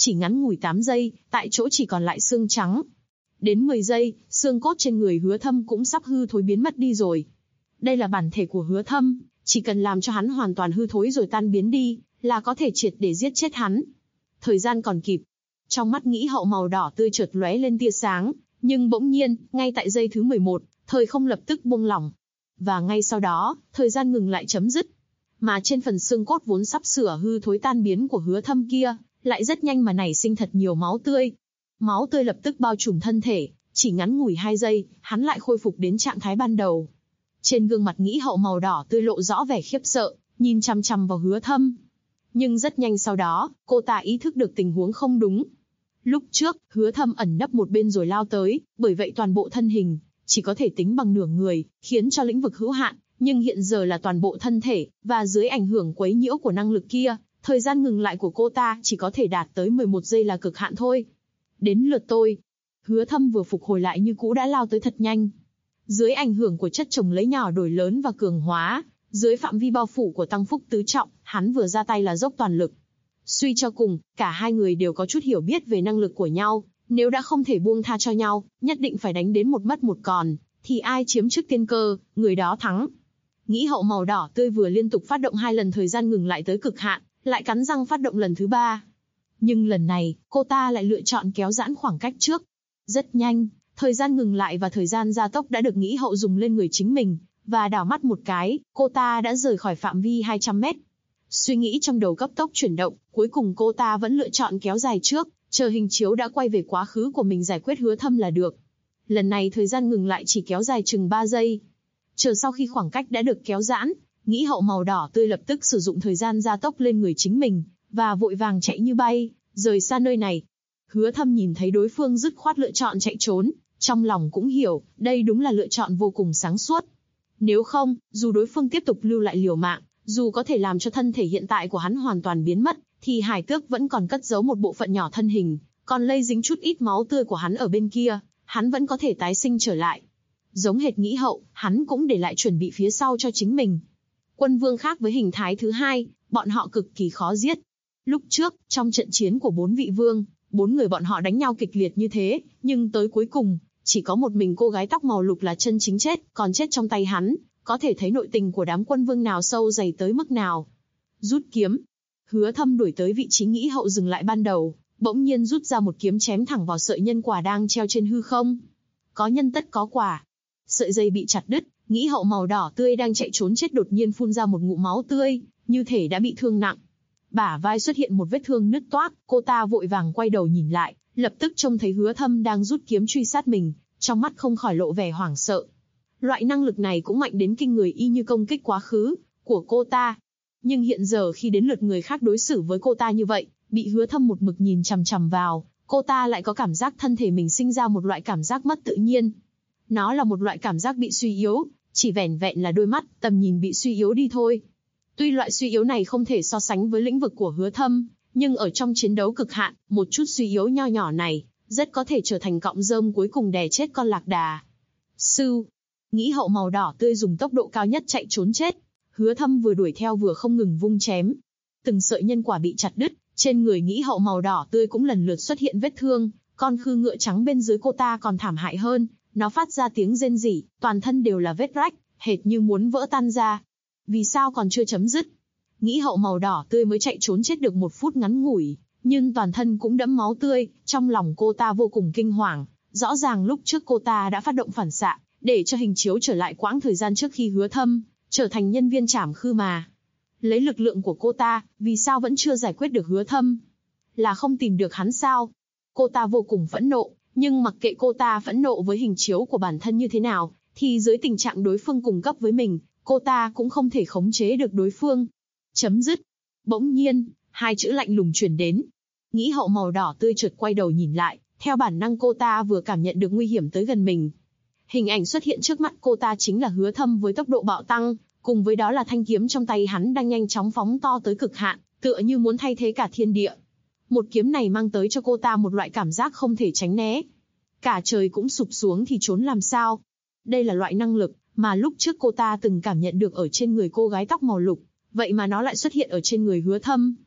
Chỉ ngắn ngủi 8 giây, tại chỗ chỉ còn lại xương trắng. Đến 10 giây, xương cốt trên người Hứa Thâm cũng sắp hư thối biến mất đi rồi. Đây là bản thể của Hứa Thâm, chỉ cần làm cho hắn hoàn toàn hư thối rồi tan biến đi, là có thể triệt để giết chết hắn. Thời gian còn kịp. Trong mắt Nghĩ Hậu màu đỏ tươi chợt lóe lên tia sáng, nhưng bỗng nhiên, ngay tại giây thứ 11, thời không lập tức buông lỏng. Và ngay sau đó, thời gian ngừng lại chấm dứt. Mà trên phần xương cốt vốn sắp sửa hư thối tan biến của Hứa Thâm kia, lại rất nhanh mà nảy sinh thật nhiều máu tươi. Máu tươi lập tức bao trùm thân thể, chỉ ngắn ngủi 2 giây, hắn lại khôi phục đến trạng thái ban đầu. Trên gương mặt Nghĩ Hậu màu đỏ tươi lộ rõ vẻ khiếp sợ, nhìn chằm chằm vào Hứa Thâm. Nhưng rất nhanh sau đó, cô ta ý thức được tình huống không đúng. Lúc trước, Hứa Thâm ẩn nấp một bên rồi lao tới, bởi vậy toàn bộ thân hình chỉ có thể tính bằng nửa người, khiến cho lĩnh vực hữu hạn, nhưng hiện giờ là toàn bộ thân thể, và dưới ảnh hưởng quấy nhiễu của năng lực kia, thời gian ngừng lại của cô ta chỉ có thể đạt tới 11 giây là cực hạn thôi. Đến lượt tôi. Hứa Thâm vừa phục hồi lại như cũ đã lao tới thật nhanh. Dưới ảnh hưởng của chất chồng lấy nhỏ đổi lớn và cường hóa, dưới phạm vi bao phủ của tăng phúc tứ trọng, hắn vừa ra tay là dốc toàn lực. Suy cho cùng, cả hai người đều có chút hiểu biết về năng lực của nhau, nếu đã không thể buông tha cho nhau, nhất định phải đánh đến một mất một còn, thì ai chiếm trước tiên cơ, người đó thắng. Nghĩ Hậu màu đỏ tươi vừa liên tục phát động 2 lần thời gian ngừng lại tới cực hạn, lại cắn răng phát động lần thứ 3. Nhưng lần này, cô ta lại lựa chọn kéo giãn khoảng cách trước. Rất nhanh, thời gian ngừng lại và thời gian gia tốc đã được Nghĩ Hậu dùng lên người chính mình, và đảo mắt một cái, cô ta đã rời khỏi phạm vi 200 mét. Suy nghĩ trong đầu cấp tốc chuyển động, cuối cùng cô ta vẫn lựa chọn kéo dài trước, chờ hình chiếu đã quay về quá khứ của mình giải quyết Hứa Thâm là được. Lần này thời gian ngừng lại chỉ kéo dài chừng 3 giây. Chờ sau khi khoảng cách đã được kéo giãn, Nghĩ Hậu màu đỏ tươi lập tức sử dụng thời gian gia tốc lên người chính mình, và vội vàng chạy như bay, rời xa nơi này. Hứa Thâm nhìn thấy đối phương dứt khoát lựa chọn chạy trốn, trong lòng cũng hiểu, đây đúng là lựa chọn vô cùng sáng suốt. Nếu không, dù đối phương tiếp tục lưu lại liều mạng, dù có thể làm cho thân thể hiện tại của hắn hoàn toàn biến mất, thì Hải Tước vẫn còn cất giấu một bộ phận nhỏ thân hình, còn lây dính chút ít máu tươi của hắn ở bên kia, hắn vẫn có thể tái sinh trở lại. Giống hệt Nghĩ Hậu, hắn cũng để lại chuẩn bị phía sau cho chính mình. Quân vương khác với hình thái thứ 2, bọn họ cực kỳ khó giết. Lúc trước, trong trận chiến của 4 vị vương, 4 người bọn họ đánh nhau kịch liệt như thế, nhưng tới cuối cùng, chỉ có một mình cô gái tóc màu lục là chân chính chết, còn chết trong tay hắn, có thể thấy nội tình của đám quân vương nào sâu dày tới mức nào. Rút kiếm. Hứa Thâm đuổi tới vị trí Nghĩ Hậu dừng lại ban đầu, bỗng nhiên rút ra một kiếm chém thẳng vào sợi nhân quả đang treo trên hư không. Có nhân tất có quả. Sợi dây bị chặt đứt, Nghĩ Hậu màu đỏ tươi đang chạy trốn chết đột nhiên phun ra một ngụm máu tươi, như thể đã bị thương nặng. Bả vai xuất hiện một vết thương nứt toác, cô ta vội vàng quay đầu nhìn lại, lập tức trông thấy Hứa Thâm đang rút kiếm truy sát mình, trong mắt không khỏi lộ vẻ hoảng sợ. Loại năng lực này cũng mạnh đến kinh người y như công kích quá khứ của cô ta. Nhưng hiện giờ khi đến lượt người khác đối xử với cô ta như vậy, bị Hứa Thâm một mực nhìn chằm chằm vào, cô ta lại có cảm giác thân thể mình sinh ra một loại cảm giác mất tự nhiên. Nó là một loại cảm giác bị suy yếu, chỉ vẻn vẹn là đôi mắt, tầm nhìn bị suy yếu đi thôi. Tuy loại suy yếu này không thể so sánh với lĩnh vực của Hứa Thâm, nhưng ở trong chiến đấu cực hạn, một chút suy yếu nho nhỏ này, rất có thể trở thành cọng rơm cuối cùng đè chết con lạc đà. Sưu. Nghĩ Hậu màu đỏ tươi dùng tốc độ cao nhất chạy trốn chết. Hứa Thâm vừa đuổi theo vừa không ngừng vung chém. Từng sợi nhân quả bị chặt đứt, trên người Nghĩ Hậu màu đỏ tươi cũng lần lượt xuất hiện vết thương, con khư ngựa trắng bên dưới cô ta còn thảm hại hơn, nó phát ra tiếng rên rỉ, toàn thân đều là vết rách, hệt như muốn vỡ tan ra. Vì sao còn chưa chấm dứt? Nghĩ Hậu màu đỏ tươi mới chạy trốn chết được 1 phút ngắn ngủi, nhưng toàn thân cũng đẫm máu tươi, trong lòng cô ta vô cùng kinh hoàng, rõ ràng lúc trước cô ta đã phát động phản xạ, để cho hình chiếu trở lại quãng thời gian trước khi Hứa Thâm trở thành nhân viên trảm khư mà. Lấy lực lượng của cô ta, vì sao vẫn chưa giải quyết được Hứa Thâm? Là không tìm được hắn sao? Cô ta vô cùng phẫn nộ, nhưng mặc kệ cô ta phẫn nộ với hình chiếu của bản thân như thế nào, thì dưới tình trạng đối phương cùng cấp với mình, cô ta cũng không thể khống chế được đối phương. Chấm dứt. Bỗng nhiên, 2 chữ lạnh lùng truyền đến. Nghĩ Hậu màu đỏ tươi chợt quay đầu nhìn lại, theo bản năng cô ta vừa cảm nhận được nguy hiểm tới gần mình. Hình ảnh xuất hiện trước mắt cô ta chính là Hứa Thâm với tốc độ bạo tăng, cùng với đó là thanh kiếm trong tay hắn đang nhanh chóng phóng to tới cực hạn, tựa như muốn thay thế cả thiên địa. Một kiếm này mang tới cho cô ta một loại cảm giác không thể tránh né. Cả trời cũng sụp xuống thì trốn làm sao? Đây là loại năng lực mà lúc trước cô ta từng cảm nhận được ở trên người cô gái tóc màu lục, vậy mà nó lại xuất hiện ở trên người Hứa Thâm.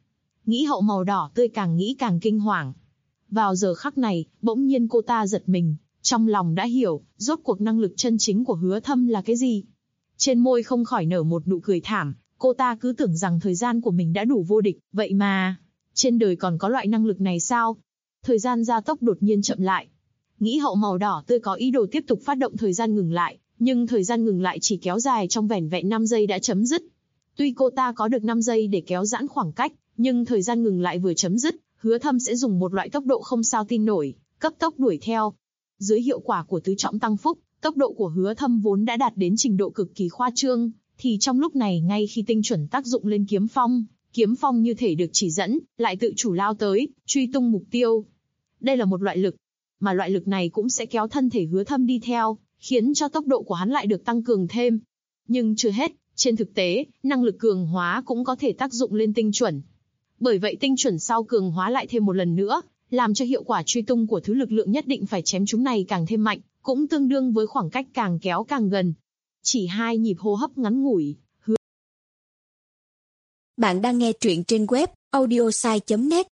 Nghĩ hậu màu đỏ tươi càng nghĩ càng kinh hoàng. Vào giờ khắc này, bỗng nhiên cô ta giật mình, trong lòng đã hiểu, rốt cuộc năng lực chân chính của Hứa Thâm là cái gì. Trên môi không khỏi nở một nụ cười thảm, cô ta cứ tưởng rằng thời gian của mình đã đủ vô địch, vậy mà, trên đời còn có loại năng lực này sao? Thời gian gia tốc đột nhiên chậm lại. Nghĩ hậu màu đỏ tươi có ý đồ tiếp tục phát động thời gian ngừng lại, nhưng thời gian ngừng lại chỉ kéo dài trong vẻn vẹn 5 giây đã chấm dứt. Tuy cô ta có được 5 giây để kéo giãn khoảng cách, nhưng thời gian ngừng lại vừa chấm dứt, Hứa Thâm sẽ dùng một loại tốc độ không sao tin nổi, cấp tốc đuổi theo. Dưới hiệu quả của tứ trọng tăng phúc, tốc độ của Hứa Thâm vốn đã đạt đến trình độ cực kỳ khoa trương, thì trong lúc này ngay khi tinh chuẩn tác dụng lên kiếm phong như thể được chỉ dẫn, lại tự chủ lao tới, truy tung mục tiêu. Đây là một loại lực, mà loại lực này cũng sẽ kéo thân thể Hứa Thâm đi theo, khiến cho tốc độ của hắn lại được tăng cường thêm. Nhưng chưa hết, trên thực tế, năng lực cường hóa cũng có thể tác dụng lên tinh chuẩn. Bởi vậy tinh chuẩn sau cường hóa lại thêm một lần nữa, làm cho hiệu quả truy tung của thứ lực lượng nhất định phải chém chúng này càng thêm mạnh, cũng tương đương với khoảng cách càng kéo càng gần. Chỉ 2 nhịp hô hấp ngắn ngủi. Bạn đang nghe truyện trên web audiosai.net.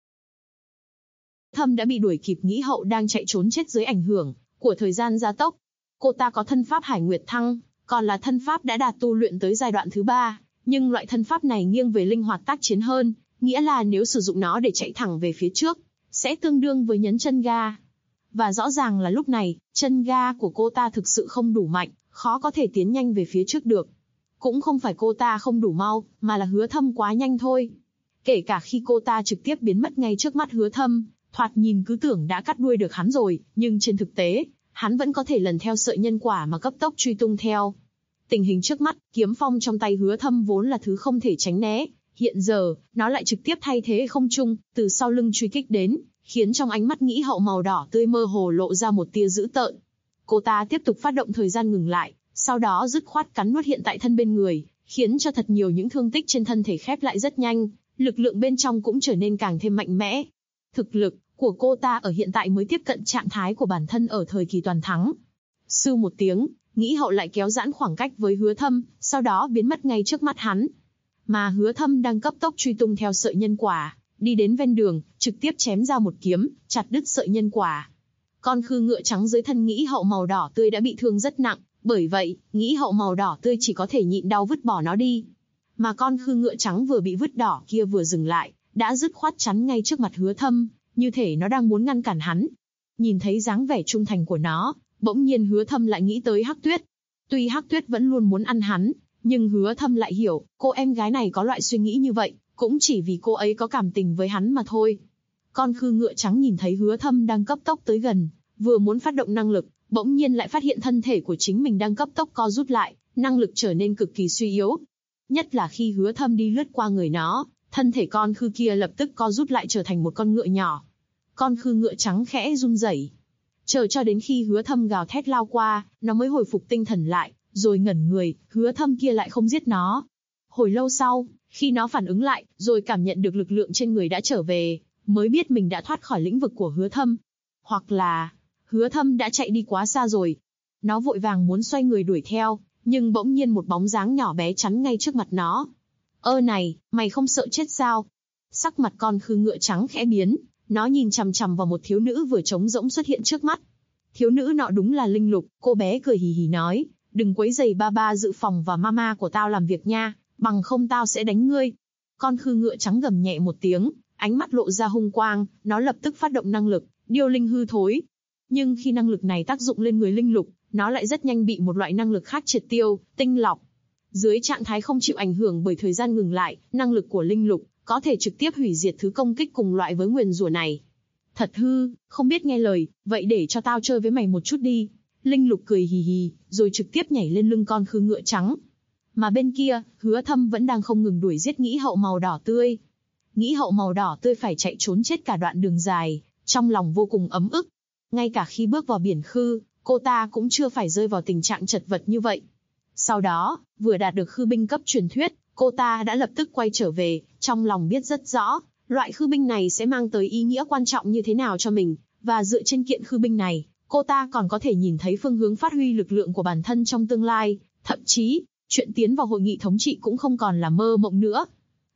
Thâm đã bị đuổi kịp Nghĩ hậu đang chạy trốn chết dưới ảnh hưởng của thời gian gia tốc. Cô ta có thân pháp Hải Nguyệt Thăng, còn là thân pháp đã đạt tu luyện tới giai đoạn thứ 3, nhưng loại thân pháp này nghiêng về linh hoạt tác chiến hơn, nghĩa là nếu sử dụng nó để chạy thẳng về phía trước, sẽ tương đương với nhấn chân ga. Và rõ ràng là lúc này, chân ga của cô ta thực sự không đủ mạnh, khó có thể tiến nhanh về phía trước được. Cũng không phải cô ta không đủ mau, mà là Hứa Thâm quá nhanh thôi. Kể cả khi cô ta trực tiếp biến mất ngay trước mắt Hứa Thâm, thoạt nhìn cứ tưởng đã cắt đuôi được hắn rồi, nhưng trên thực tế, hắn vẫn có thể lần theo sợi nhân quả mà cấp tốc truy tung theo. Tình hình trước mắt, kiếm phong trong tay Hứa Thâm vốn là thứ không thể tránh né, hiện giờ, nó lại trực tiếp thay thế không trung, từ sau lưng truy kích đến, khiến trong ánh mắt Nghĩ hậu màu đỏ tươi mơ hồ lộ ra một tia dữ tợn. Cô ta tiếp tục phát động thời gian ngừng lại, sau đó dứt khoát cắn nuốt hiện tại thân bên người, khiến cho thật nhiều những thương tích trên thân thể khép lại rất nhanh, lực lượng bên trong cũng trở nên càng thêm mạnh mẽ. Thực lực của cô ta ở hiện tại mới tiếp cận trạng thái của bản thân ở thời kỳ toàn thắng. Sưu một tiếng, Nghĩ hậu lại kéo giãn khoảng cách với Hứa Thâm, sau đó biến mất ngay trước mắt hắn. Mà Hứa Thâm đang cấp tốc truy tung theo sợi nhân quả, đi đến ven đường, trực tiếp chém ra một kiếm, chặt đứt sợi nhân quả. Con khư ngựa trắng dưới thân Nghĩ hậu màu đỏ tươi đã bị thương rất nặng, bởi vậy, Nghĩ hậu màu đỏ tươi chỉ có thể nhịn đau vứt bỏ nó đi. Mà con khư ngựa trắng vừa bị vứt đỏ kia vừa dừng lại, đã dứt khoát chắn ngay trước mặt Hứa Thâm, như thể nó đang muốn ngăn cản hắn. Nhìn thấy dáng vẻ trung thành của nó, bỗng nhiên Hứa Thâm lại nghĩ tới Hắc Tuyết. Tuy Hắc Tuyết vẫn luôn muốn ăn hắn, nhưng Hứa Thâm lại hiểu, cô em gái này có loại suy nghĩ như vậy, cũng chỉ vì cô ấy có cảm tình với hắn mà thôi. Con khư ngựa trắng nhìn thấy Hứa Thâm đang cấp tốc tới gần, vừa muốn phát động năng lực, bỗng nhiên lại phát hiện thân thể của chính mình đang cấp tốc co rút lại, năng lực trở nên cực kỳ suy yếu. Nhất là khi Hứa Thâm đi lướt qua người nó, thân thể con khư kia lập tức co rút lại trở thành một con ngựa nhỏ. Con khư ngựa trắng khẽ run rẩy. Chờ cho đến khi Hứa Thâm gào thét lao qua, nó mới hồi phục tinh thần lại, rồi ngẩn người, Hứa Thâm kia lại không giết nó. Hồi lâu sau, khi nó phản ứng lại, rồi cảm nhận được lực lượng trên người đã trở về, mới biết mình đã thoát khỏi lĩnh vực của Hứa Thâm. Hoặc là, Hứa Thâm đã chạy đi quá xa rồi. Nó vội vàng muốn xoay người đuổi theo, nhưng bỗng nhiên một bóng dáng nhỏ bé chắn ngay trước mặt nó. Ơ này, mày không sợ chết sao? Sắc mặt con khư ngựa trắng khẽ biến, nó nhìn chằm chằm vào một thiếu nữ vừa trống rỗng xuất hiện trước mắt. Thiếu nữ nọ đúng là Linh Lục, cô bé cười hì hì nói, đừng quấy rầy ba ba dự phòng và mama của tao làm việc nha, bằng không tao sẽ đánh ngươi. Con khư ngựa trắng gầm nhẹ một tiếng, ánh mắt lộ ra hung quang, nó lập tức phát động năng lực, điêu linh hư thối. Nhưng khi năng lực này tác dụng lên người Linh Lục, nó lại rất nhanh bị một loại năng lực khác triệt tiêu, tinh lọc. Dưới trạng thái không chịu ảnh hưởng bởi thời gian ngừng lại, năng lực của Linh Lục có thể trực tiếp hủy diệt thứ công kích cùng loại với nguyền rủa này. Thật hư, không biết nghe lời, vậy để cho tao chơi với mày một chút đi. Linh Lục cười hì hì, rồi trực tiếp nhảy lên lưng con khư ngựa trắng. Mà bên kia, Hứa Thâm vẫn đang không ngừng đuổi giết Nghĩ hậu màu đỏ tươi. Nghĩ hậu màu đỏ tươi phải chạy trốn chết cả đoạn đường dài, trong lòng vô cùng ấm ức. Ngay cả khi bước vào biển khư, cô ta cũng chưa phải rơi vào tình trạng chật vật như vậy. Sau đó, vừa đạt được khư binh cấp truyền thuyết, cô ta đã lập tức quay trở về, trong lòng biết rất rõ, loại khư binh này sẽ mang tới ý nghĩa quan trọng như thế nào cho mình, và dựa trên kiện khư binh này, cô ta còn có thể nhìn thấy phương hướng phát huy lực lượng của bản thân trong tương lai, thậm chí, chuyện tiến vào hội nghị thống trị cũng không còn là mơ mộng nữa.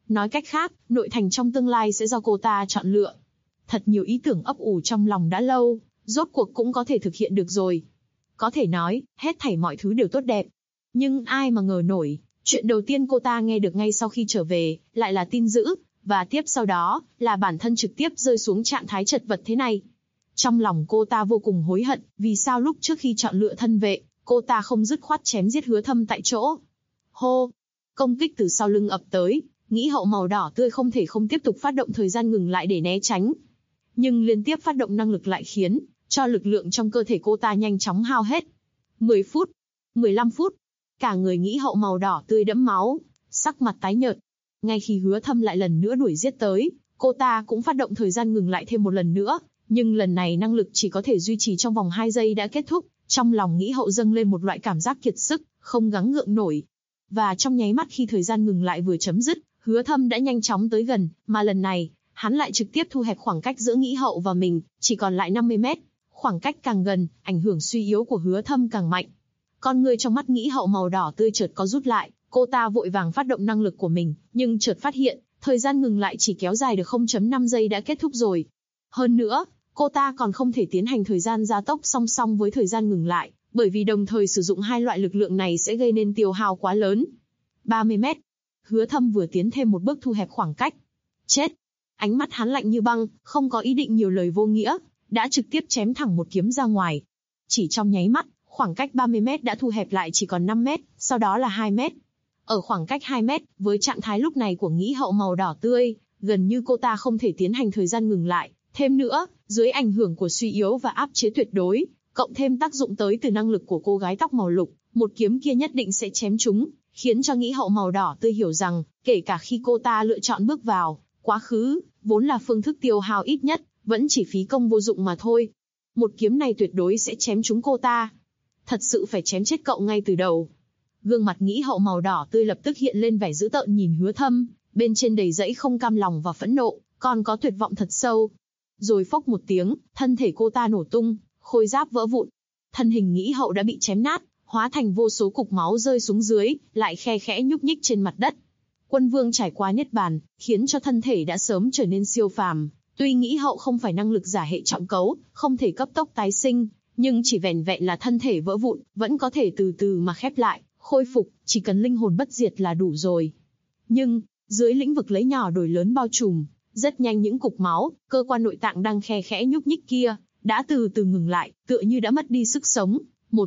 Nói cách khác, nội thành trong tương lai sẽ do cô ta chọn lựa. Thật nhiều ý tưởng ấp ủ trong lòng đã lâu, rốt cuộc cũng có thể thực hiện được rồi. Có thể nói, hết thảy mọi thứ đều tốt đẹp. Nhưng ai mà ngờ nổi, chuyện đầu tiên cô ta nghe được ngay sau khi trở về, lại là tin dữ, và tiếp sau đó, là bản thân trực tiếp rơi xuống trạng thái chật vật thế này. Trong lòng cô ta vô cùng hối hận, vì sao lúc trước khi chọn lựa thân vệ, cô ta không dứt khoát chém giết Hứa Thâm tại chỗ. Hô! Công kích từ sau lưng ập tới, nghĩ hậu màu đỏ tươi không thể không tiếp tục phát động thời gian ngừng lại để né tránh. Nhưng liên tiếp phát động năng lực lại khiến cho lực lượng trong cơ thể cô ta nhanh chóng hao hết. 10 phút, 15 phút, cả người nghĩ hậu màu đỏ tươi đẫm máu, sắc mặt tái nhợt. Ngay khi Hứa Thâm lại lần nữa đuổi giết tới, cô ta cũng phát động thời gian ngừng lại thêm một lần nữa, nhưng lần này năng lực chỉ có thể duy trì trong vòng 2 giây đã kết thúc. Trong lòng nghĩ hậu dâng lên một loại cảm giác kiệt sức, không gắng gượng nổi. Và trong nháy mắt khi thời gian ngừng lại vừa chấm dứt, Hứa Thâm đã nhanh chóng tới gần, mà lần này, hắn lại trực tiếp thu hẹp khoảng cách giữa nghĩ hậu và mình, chỉ còn lại 50 mét. Khoảng cách càng gần, ảnh hưởng suy yếu của Hứa Thâm càng mạnh. Con người trong mắt nghĩ hậu màu đỏ tươi chợt có rút lại, cô ta vội vàng phát động năng lực của mình, nhưng chợt phát hiện, thời gian ngừng lại chỉ kéo dài được 0.5 giây đã kết thúc rồi. Hơn nữa, cô ta còn không thể tiến hành thời gian gia tốc song song với thời gian ngừng lại, bởi vì đồng thời sử dụng hai loại lực lượng này sẽ gây nên tiêu hao quá lớn. 30 mét. Hứa Thâm vừa tiến thêm một bước thu hẹp khoảng cách. Chết! Ánh mắt hắn lạnh như băng, không có ý định nhiều lời vô nghĩa, đã trực tiếp chém thẳng một kiếm ra ngoài. Chỉ trong nháy mắt, khoảng cách 30 mét đã thu hẹp lại chỉ còn 5 mét, sau đó là 2 mét. Ở khoảng cách 2 mét, với trạng thái lúc này của nghĩ hậu màu đỏ tươi, gần như cô ta không thể tiến hành thời gian ngừng lại. Thêm nữa, dưới ảnh hưởng của suy yếu và áp chế tuyệt đối, cộng thêm tác dụng tới từ năng lực của cô gái tóc màu lục, một kiếm kia nhất định sẽ chém trúng, khiến cho nghĩ hậu màu đỏ tươi hiểu rằng, kể cả khi cô ta lựa chọn bước vào quá khứ, vốn là phương thức tiêu hao ít nhất, vẫn chỉ phí công vô dụng mà thôi. Một kiếm này tuyệt đối sẽ chém trúng cô ta. Thật sự phải chém chết cậu ngay từ đầu. Gương mặt nghĩ hậu màu đỏ tươi lập tức hiện lên vẻ dữ tợn nhìn Hứa Thâm, bên trên đầy dẫy không cam lòng và phẫn nộ, còn có tuyệt vọng thật sâu. Rồi phốc một tiếng, thân thể cô ta nổ tung, khôi giáp vỡ vụn. Thân hình nghĩ hậu đã bị chém nát, hóa thành vô số cục máu rơi xuống dưới, lại khe khẽ nhúc nhích trên mặt đất. Quân vương trải qua niết bàn, khiến cho thân thể đã sớm trở nên siêu phàm. Tuy nghĩ hậu không phải năng lực giả hệ trọng cấu, không thể cấp tốc tái sinh, nhưng chỉ vẻn vẹn là thân thể vỡ vụn, vẫn có thể từ từ mà khép lại, khôi phục, chỉ cần linh hồn bất diệt là đủ rồi. Nhưng, dưới lĩnh vực lấy nhỏ đổi lớn bao trùm, rất nhanh những cục máu, cơ quan nội tạng đang khe khẽ nhúc nhích kia, đã từ từ ngừng lại, tựa như đã mất đi sức sống.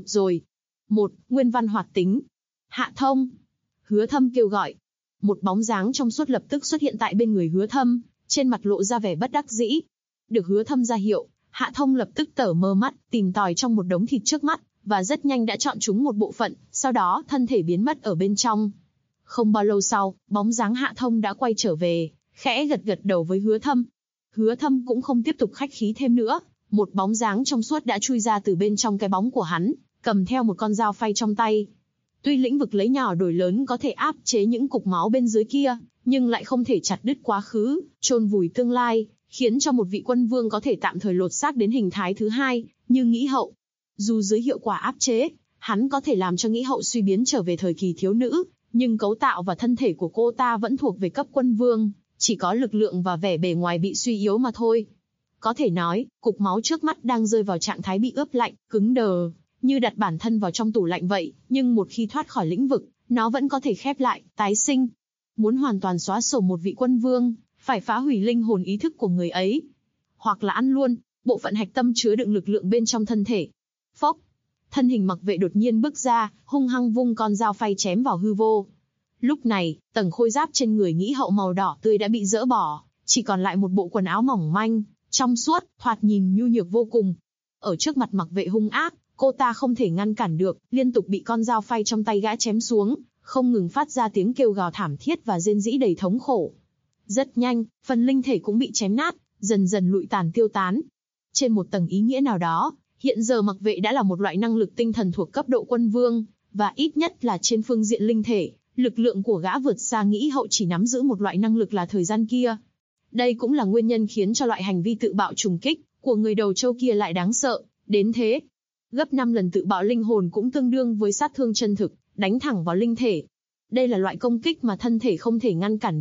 Một, nguyên văn hoạt tính. Hạ thông. Hứa Thâm kêu gọi. Một bóng dáng trong suốt lập tức xuất hiện tại bên người Hứa Thâm, trên mặt lộ ra vẻ bất đắc dĩ. Được Hứa Thâm ra hiệu, Hạ thông lập tức tở mơ mắt, tìm tòi trong một đống thịt trước mắt, và rất nhanh đã chọn chúng một bộ phận, sau đó thân thể biến mất ở bên trong. Không bao lâu sau, bóng dáng Hạ thông đã quay trở về, khẽ gật gật đầu với Hứa Thâm. Hứa Thâm cũng không tiếp tục khách khí thêm nữa, một bóng dáng trong suốt đã chui ra từ bên trong cái bóng của hắn, cầm theo một con dao phay trong tay. Tuy lĩnh vực lấy nhỏ đổi lớn có thể áp chế những cục máu bên dưới kia, nhưng lại không thể chặt đứt quá khứ, chôn vùi tương lai, khiến cho một vị quân vương có thể tạm thời lột xác đến hình thái thứ hai, như nghĩ hậu. Dù dưới hiệu quả áp chế, hắn có thể làm cho nghĩ hậu suy biến trở về thời kỳ thiếu nữ, nhưng cấu tạo và thân thể của cô ta vẫn thuộc về cấp quân vương, chỉ có lực lượng và vẻ bề ngoài bị suy yếu mà thôi. Có thể nói, cục máu trước mắt đang rơi vào trạng thái bị ướp lạnh, cứng đờ, như đặt bản thân vào trong tủ lạnh vậy, nhưng một khi thoát khỏi lĩnh vực, nó vẫn có thể khép lại, tái sinh. Muốn hoàn toàn xóa sổ một vị quân vương, phải phá hủy linh hồn ý thức của người ấy. Hoặc là ăn luôn, bộ phận hạch tâm chứa đựng lực lượng bên trong thân thể. Phốc! Thân hình mặc vệ đột nhiên bước ra, hung hăng vung con dao phay chém vào hư vô. Lúc này, tầng khôi giáp trên người nghĩ hậu màu đỏ tươi đã bị dỡ bỏ, chỉ còn lại một bộ quần áo mỏng manh, trong suốt, thoạt nhìn nhu nhược vô cùng. Ở trước mặt mặc vệ hung ác, cô ta không thể ngăn cản được, liên tục bị con dao phay trong tay gã chém xuống, không ngừng phát ra tiếng kêu gào thảm thiết và rên rỉ đầy thống khổ. Rất nhanh, phần linh thể cũng bị chém nát, dần dần lụi tàn tiêu tán. Trên một tầng ý nghĩa nào đó, hiện giờ mặc vệ đã là một loại năng lực tinh thần thuộc cấp độ quân vương, và ít nhất là trên phương diện linh thể, lực lượng của gã vượt xa nghĩ hậu chỉ nắm giữ một loại năng lực là thời gian kia. Đây cũng là nguyên nhân khiến cho loại hành vi tự bạo trùng kích của người đầu trâu kia lại đáng sợ, đến thế. Gấp 5 lần tự bạo linh hồn cũng tương đương với sát thương chân thực, đánh thẳng vào linh thể. Đây là loại công kích mà thân thể không thể ngăn cản được,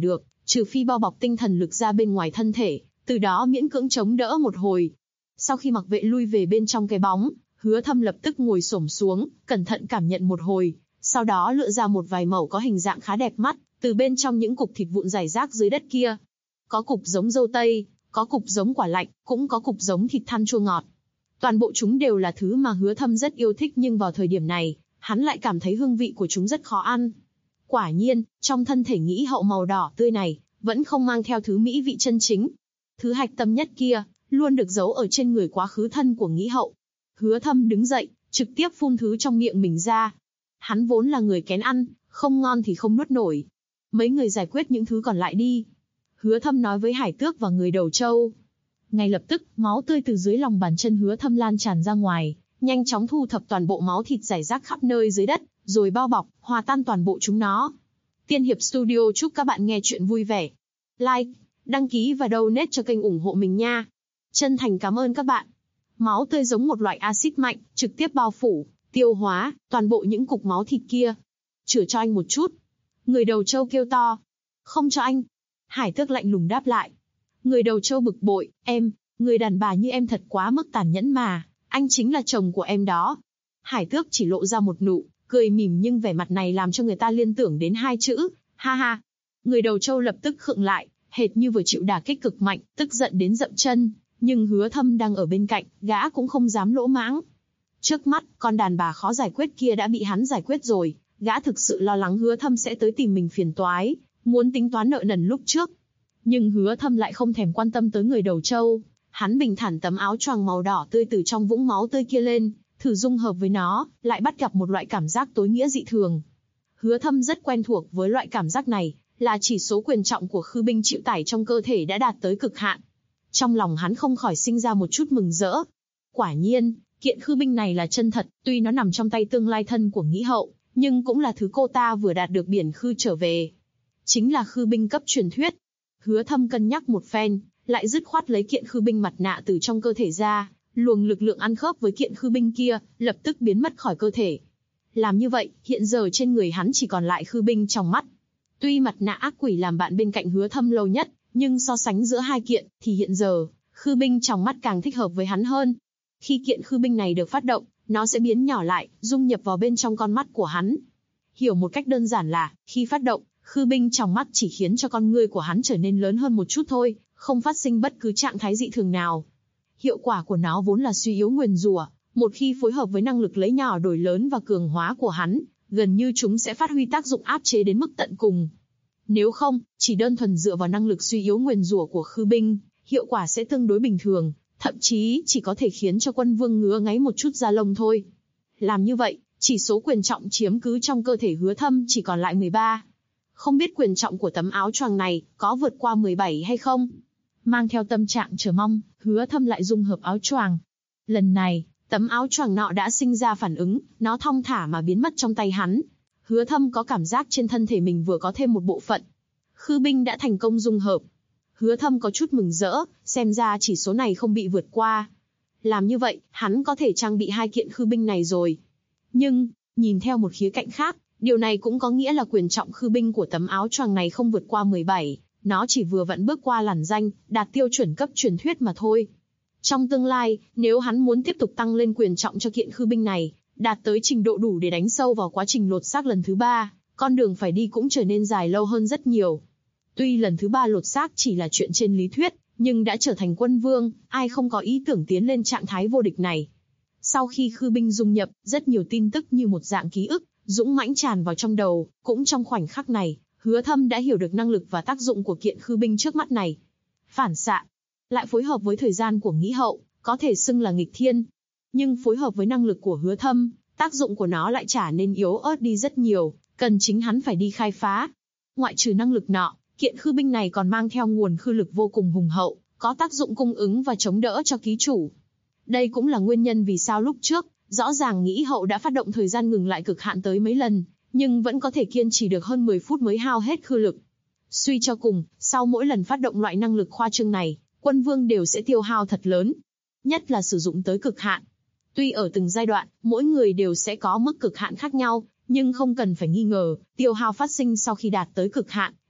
trừ phi bao bọc tinh thần lực ra bên ngoài thân thể, từ đó miễn cưỡng chống đỡ một hồi. Sau khi mặc vệ lui về bên trong cái bóng, Hứa Thâm lập tức ngồi xổm xuống, cẩn thận cảm nhận một hồi, sau đó lựa ra một vài mẩu có hình dạng khá đẹp mắt, từ bên trong những cục thịt vụn rải rác dưới đất kia. Có cục giống dâu tây, có cục giống quả lạnh, cũng có cục giống thịt than chua ngọt. Toàn bộ chúng đều là thứ mà Hứa Thâm rất yêu thích, nhưng vào thời điểm này, hắn lại cảm thấy hương vị của chúng rất khó ăn. Quả nhiên, trong thân thể nghĩ hậu màu đỏ tươi này, vẫn không mang theo thứ mỹ vị chân chính. Thứ hạch tâm nhất kia, luôn được giấu ở trên người quá khứ thân của nghĩ hậu. Hứa Thâm đứng dậy, trực tiếp phun thứ trong miệng mình ra. Hắn vốn là người kén ăn, không ngon thì không nuốt nổi. Mấy người giải quyết những thứ còn lại đi. Hứa Thâm nói với Hải Tước và người đầu trâu. Ngay lập tức, máu tươi từ dưới lòng bàn chân Hứa Thâm lan tràn ra ngoài, nhanh chóng thu thập toàn bộ máu thịt rải rác khắp nơi dưới đất, rồi bao bọc, hòa tan toàn bộ chúng nó. Tiên Hiệp Studio chúc các bạn nghe chuyện vui vẻ. Like, đăng ký và donate cho kênh ủng hộ mình nha. Chân thành cảm ơn các bạn. Máu tươi giống một loại axit mạnh, trực tiếp bao phủ, tiêu hóa toàn bộ những cục máu thịt kia. Chữa cho anh một chút. Người đầu trâu kêu to. Không cho anh. Hải Tước lạnh lùng đáp lại. Người đầu trâu bực bội, người đàn bà như em thật quá mức tàn nhẫn mà, anh chính là chồng của em đó. Hải Tước chỉ lộ ra một nụ cười mỉm, nhưng vẻ mặt này làm cho người ta liên tưởng đến hai chữ, ha ha. Người đầu trâu lập tức khựng lại, hệt như vừa chịu đả kích cực mạnh, tức giận đến dậm chân, nhưng Hứa Thâm đang ở bên cạnh, gã cũng không dám lỗ mãng. Trước mắt, con đàn bà khó giải quyết kia đã bị hắn giải quyết rồi, gã thực sự lo lắng Hứa Thâm sẽ tới tìm mình phiền toái, muốn tính toán nợ nần lúc trước. Nhưng Hứa Thâm lại không thèm quan tâm tới người đầu trâu, hắn bình thản tấm áo choàng màu đỏ tươi từ trong vũng máu tươi kia lên, thử dung hợp với nó, lại bắt gặp một loại cảm giác tối nghĩa dị thường. Hứa Thâm rất quen thuộc với loại cảm giác này, là chỉ số quyền trọng của khư binh chịu tải trong cơ thể đã đạt tới cực hạn. Trong lòng hắn không khỏi sinh ra một chút mừng rỡ. Quả nhiên, kiện khư binh này là chân thật, tuy nó nằm trong tay tương lai thân của nghĩ hậu, nhưng cũng là thứ cô ta vừa đạt được biển khư trở về. Chính là khư binh cấp truyền thuyết. Hứa Thâm cân nhắc một phen, lại dứt khoát lấy kiện khư binh mặt nạ từ trong cơ thể ra, luồng lực lượng ăn khớp với kiện khư binh kia, lập tức biến mất khỏi cơ thể. Làm như vậy, hiện giờ trên người hắn chỉ còn lại khư binh trong mắt. Tuy mặt nạ ác quỷ làm bạn bên cạnh Hứa Thâm lâu nhất, nhưng so sánh giữa hai kiện, thì hiện giờ, khư binh trong mắt càng thích hợp với hắn hơn. Khi kiện khư binh này được phát động, nó sẽ biến nhỏ lại, dung nhập vào bên trong con mắt của hắn. Hiểu một cách đơn giản là, khi phát động, khư binh trong mắt chỉ khiến cho con ngươi của hắn trở nên lớn hơn một chút thôi, không phát sinh bất cứ trạng thái dị thường nào. Hiệu quả của nó vốn là suy yếu nguyền rủa, một khi phối hợp với năng lực lấy nhỏ đổi lớn và cường hóa của hắn, gần như chúng sẽ phát huy tác dụng áp chế đến mức tận cùng. Nếu không, chỉ đơn thuần dựa vào năng lực suy yếu nguyền rủa của khư binh, hiệu quả sẽ tương đối bình thường, thậm chí chỉ có thể khiến cho quân vương ngứa ngáy một chút da lông thôi. Làm như vậy, chỉ số quyền trọng chiếm cứ trong cơ thể Hứa Thâm chỉ còn lại 13. Không biết quyền trọng của tấm áo choàng này có vượt qua 17 hay không? Mang theo tâm trạng chờ mong, Hứa Thâm lại dung hợp áo choàng. Lần này, tấm áo choàng nọ đã sinh ra phản ứng, nó thong thả mà biến mất trong tay hắn. Hứa Thâm có cảm giác trên thân thể mình vừa có thêm một bộ phận. Khư binh đã thành công dung hợp. Hứa Thâm có chút mừng rỡ, xem ra chỉ số này không bị vượt qua. Làm như vậy, hắn có thể trang bị hai kiện khư binh này rồi. Nhưng, nhìn theo một khía cạnh khác, điều này cũng có nghĩa là quyền trọng khư binh của tấm áo choàng này không vượt qua 17. Nó chỉ vừa vẫn bước qua làn danh, đạt tiêu chuẩn cấp truyền thuyết mà thôi. Trong tương lai, nếu hắn muốn tiếp tục tăng lên quyền trọng cho kiện khư binh này, đạt tới trình độ đủ để đánh sâu vào quá trình lột xác lần thứ 3, con đường phải đi cũng trở nên dài lâu hơn rất nhiều. Tuy lần thứ 3 lột xác chỉ là chuyện trên lý thuyết, nhưng đã trở thành quân vương, ai không có ý tưởng tiến lên trạng thái vô địch này. Sau khi khư binh dung nhập, rất nhiều tin tức như một dạng ký ức, dũng mãnh tràn vào trong đầu, cũng trong khoảnh khắc này, Hứa Thâm đã hiểu được năng lực và tác dụng của kiện khư binh trước mắt này. Phản xạ, lại phối hợp với thời gian của nghĩ hậu, có thể xưng là nghịch thiên. Nhưng phối hợp với năng lực của Hứa Thâm, tác dụng của nó lại trở nên yếu ớt đi rất nhiều, cần chính hắn phải đi khai phá. Ngoại trừ năng lực nọ, kiện khư binh này còn mang theo nguồn khư lực vô cùng hùng hậu, có tác dụng cung ứng và chống đỡ cho ký chủ. Đây cũng là nguyên nhân vì sao lúc trước, rõ ràng nghĩ hậu đã phát động thời gian ngừng lại cực hạn tới mấy lần, nhưng vẫn có thể kiên trì được hơn 10 phút mới hao hết khư lực. Suy cho cùng, sau mỗi lần phát động loại năng lực khoa trương này, quân vương đều sẽ tiêu hao thật lớn. Nhất là sử dụng tới cực hạn. Tuy ở từng giai đoạn, mỗi người đều sẽ có mức cực hạn khác nhau, nhưng không cần phải nghi ngờ, tiêu hao phát sinh sau khi đạt tới cực hạn,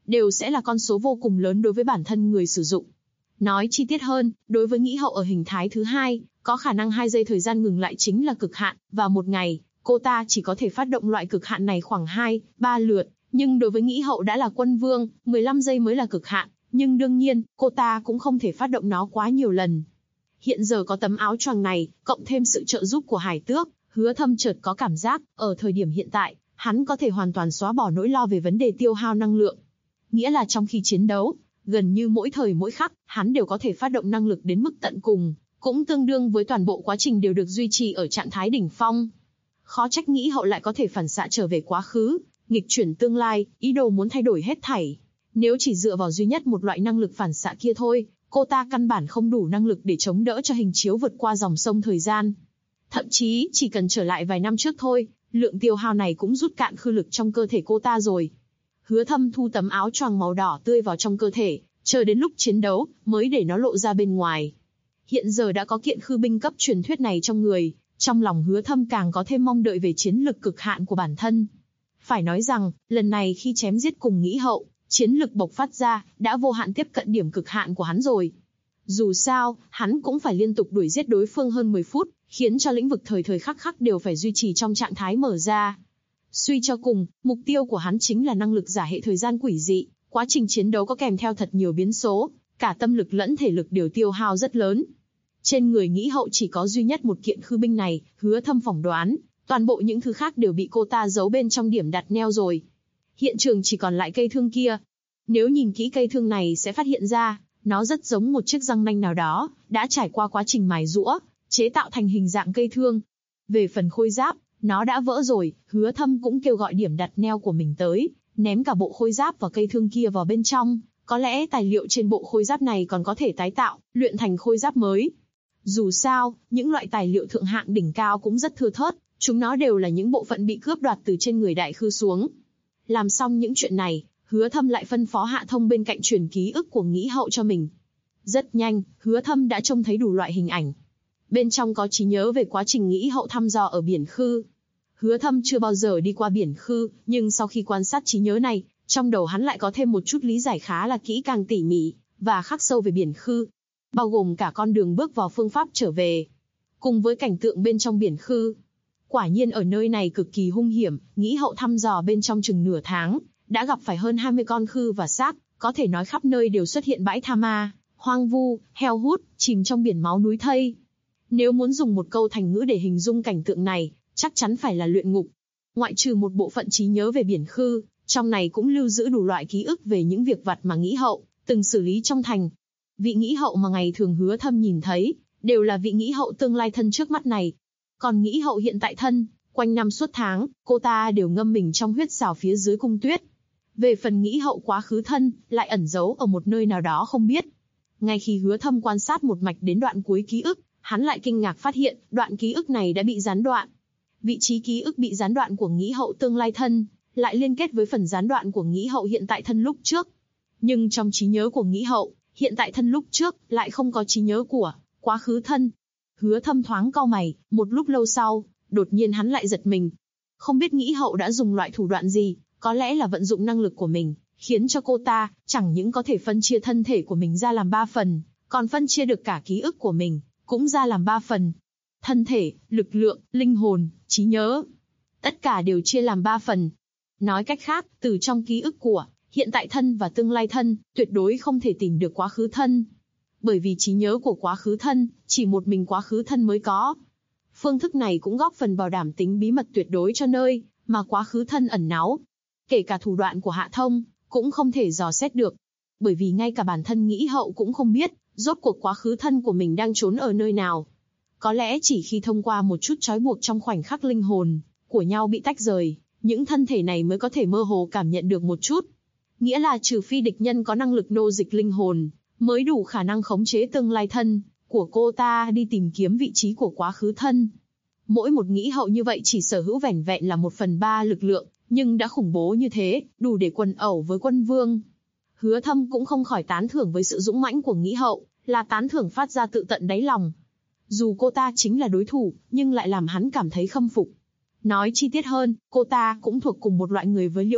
đều sẽ là con số vô cùng lớn đối với bản thân người sử dụng. Nói chi tiết hơn, đối với nghĩ hậu ở hình thái thứ hai, có khả năng 2 giây thời gian ngừng lại chính là cực hạn, và một ngày, cô ta chỉ có thể phát động loại cực hạn này khoảng 2-3 lượt. Nhưng đối với nghĩ hậu đã là quân vương, 15 giây mới là cực hạn, nhưng đương nhiên, cô ta cũng không thể phát động nó quá nhiều lần. Hiện giờ có tấm áo choàng này, cộng thêm sự trợ giúp của Hải Tước, Hứa Thâm chợt có cảm giác, ở thời điểm hiện tại, hắn có thể hoàn toàn xóa bỏ nỗi lo về vấn đề tiêu hao năng lượng. Nghĩa là trong khi chiến đấu, gần như mỗi thời mỗi khắc, hắn đều có thể phát động năng lực đến mức tận cùng, cũng tương đương với toàn bộ quá trình đều được duy trì ở trạng thái đỉnh phong. Khó trách nghĩ hậu lại có thể phản xạ trở về quá khứ, nghịch chuyển tương lai, ý đồ muốn thay đổi hết thảy. Nếu chỉ dựa vào duy nhất một loại năng lực phản xạ kia thôi, cô ta căn bản không đủ năng lực để chống đỡ cho hình chiếu vượt qua dòng sông thời gian. Thậm chí, chỉ cần trở lại vài năm trước thôi, lượng tiêu hao này cũng rút cạn khư lực trong cơ thể cô ta rồi. Hứa Thâm thu tấm áo choàng màu đỏ tươi vào trong cơ thể, chờ đến lúc chiến đấu, mới để nó lộ ra bên ngoài. Hiện giờ đã có kiện khư binh cấp truyền thuyết này trong người, trong lòng Hứa Thâm càng có thêm mong đợi về chiến lực cực hạn của bản thân. Phải nói rằng, lần này khi chém giết cùng nghĩ hậu, chiến lực bộc phát ra, đã vô hạn tiếp cận điểm cực hạn của hắn rồi. Dù sao, hắn cũng phải liên tục đuổi giết đối phương hơn 10 phút, khiến cho lĩnh vực thời thời khắc khắc đều phải duy trì trong trạng thái mở ra. Suy cho cùng, mục tiêu của hắn chính là năng lực giả hệ thời gian quỷ dị, quá trình chiến đấu có kèm theo thật nhiều biến số, cả tâm lực lẫn thể lực đều tiêu hao rất lớn. Trên người nghĩ hậu chỉ có duy nhất một kiện khư binh này, Hứa Thâm phỏng đoán, toàn bộ những thứ khác đều bị cô ta giấu bên trong điểm đặt neo rồi. Hiện trường chỉ còn lại cây thương kia. Nếu nhìn kỹ cây thương này sẽ phát hiện ra, nó rất giống một chiếc răng nanh nào đó, đã trải qua quá trình mài giũa, chế tạo thành hình dạng cây thương. Về phần khôi giáp, nó đã vỡ rồi, Hứa Thâm cũng kêu gọi điểm đặt neo của mình tới, ném cả bộ khôi giáp và cây thương kia vào bên trong, có lẽ tài liệu trên bộ khôi giáp này còn có thể tái tạo, luyện thành khôi giáp mới. Dù sao, những loại tài liệu thượng hạng đỉnh cao cũng rất thưa thớt, chúng nó đều là những bộ phận bị cướp đoạt từ trên người đại khư xuống. Làm xong những chuyện này, Hứa Thâm lại phân phó Hạ Thông bên cạnh truyền ký ức của nghĩ hậu cho mình. Rất nhanh, Hứa Thâm đã trông thấy đủ loại hình ảnh. Bên trong có trí nhớ về quá trình nghĩ hậu thăm dò ở biển khư. Hứa Thâm chưa bao giờ đi qua biển khư, nhưng sau khi quan sát trí nhớ này, trong đầu hắn lại có thêm một chút lý giải khá là kỹ càng tỉ mỉ, và khắc sâu về biển khư. Bao gồm cả con đường bước vào phương pháp trở về. Cùng với cảnh tượng bên trong biển khư. Quả nhiên ở nơi này cực kỳ hung hiểm, nghĩ hậu thăm dò bên trong chừng nửa tháng, đã gặp phải hơn 20 con khư và xác, có thể nói khắp nơi đều xuất hiện bãi tha ma, hoang vu, heo hút, chìm trong biển máu núi thây. Nếu muốn dùng một câu thành ngữ để hình dung cảnh tượng này, chắc chắn phải là luyện ngục. Ngoại trừ một bộ phận trí nhớ về biển khư, trong này cũng lưu giữ đủ loại ký ức về những việc vặt mà nghĩ hậu từng xử lý trong thành. Vị nghĩ hậu mà ngày thường Hứa Thâm nhìn thấy, đều là vị nghĩ hậu tương lai thân trước mắt này. Còn nghĩ hậu hiện tại thân, quanh năm suốt tháng, cô ta đều ngâm mình trong huyết xào phía dưới cung tuyết. Về phần nghĩ hậu quá khứ thân, lại ẩn giấu ở một nơi nào đó không biết. Ngay khi Hứa Thâm quan sát một mạch đến đoạn cuối ký ức, hắn lại kinh ngạc phát hiện, đoạn ký ức này đã bị gián đoạn. Vị trí ký ức bị gián đoạn của nghĩ hậu tương lai thân, lại liên kết với phần gián đoạn của nghĩ hậu hiện tại thân lúc trước. Nhưng trong trí nhớ của nghĩ hậu, hiện tại thân lúc trước, lại không có trí nhớ của quá khứ thân. Hứa Thâm thoáng cau mày, một lúc lâu sau, đột nhiên hắn lại giật mình. Không biết nghĩ hậu đã dùng loại thủ đoạn gì, có lẽ là vận dụng năng lực của mình, khiến cho cô ta, chẳng những có thể phân chia thân thể của mình ra làm 3 phần, còn phân chia được cả ký ức của mình, cũng ra làm 3 phần. Thân thể, lực lượng, linh hồn, trí nhớ. Tất cả đều chia làm 3 phần. Nói cách khác, từ trong ký ức của hiện tại thân và tương lai thân, tuyệt đối không thể tìm được quá khứ thân. Bởi vì trí nhớ của quá khứ thân, chỉ một mình quá khứ thân mới có. Phương thức này cũng góp phần bảo đảm tính bí mật tuyệt đối cho nơi mà quá khứ thân ẩn náu. Kể cả thủ đoạn của Hạ Thông, cũng không thể dò xét được. Bởi vì ngay cả bản thân nghĩ hậu cũng không biết, rốt cuộc quá khứ thân của mình đang trốn ở nơi nào. Có lẽ chỉ khi thông qua một chút trói buộc trong khoảnh khắc linh hồn của nhau bị tách rời, những thân thể này mới có thể mơ hồ cảm nhận được một chút. Nghĩa là trừ phi địch nhân có năng lực nô dịch linh hồn, mới đủ khả năng khống chế tương lai thân của cô ta đi tìm kiếm vị trí của quá khứ thân. Mỗi một nghĩ hậu như vậy chỉ sở hữu vẻn vẹn là 1/3 lực lượng, nhưng đã khủng bố như thế, đủ để quần ẩu với quân vương. Hứa Thâm cũng không khỏi tán thưởng với sự dũng mãnh của nghĩ hậu, là tán thưởng phát ra tự tận đáy lòng. Dù cô ta chính là đối thủ, nhưng lại làm hắn cảm thấy khâm phục. Nói chi tiết hơn, cô ta cũng thuộc cùng một loại người với Liễu Cục,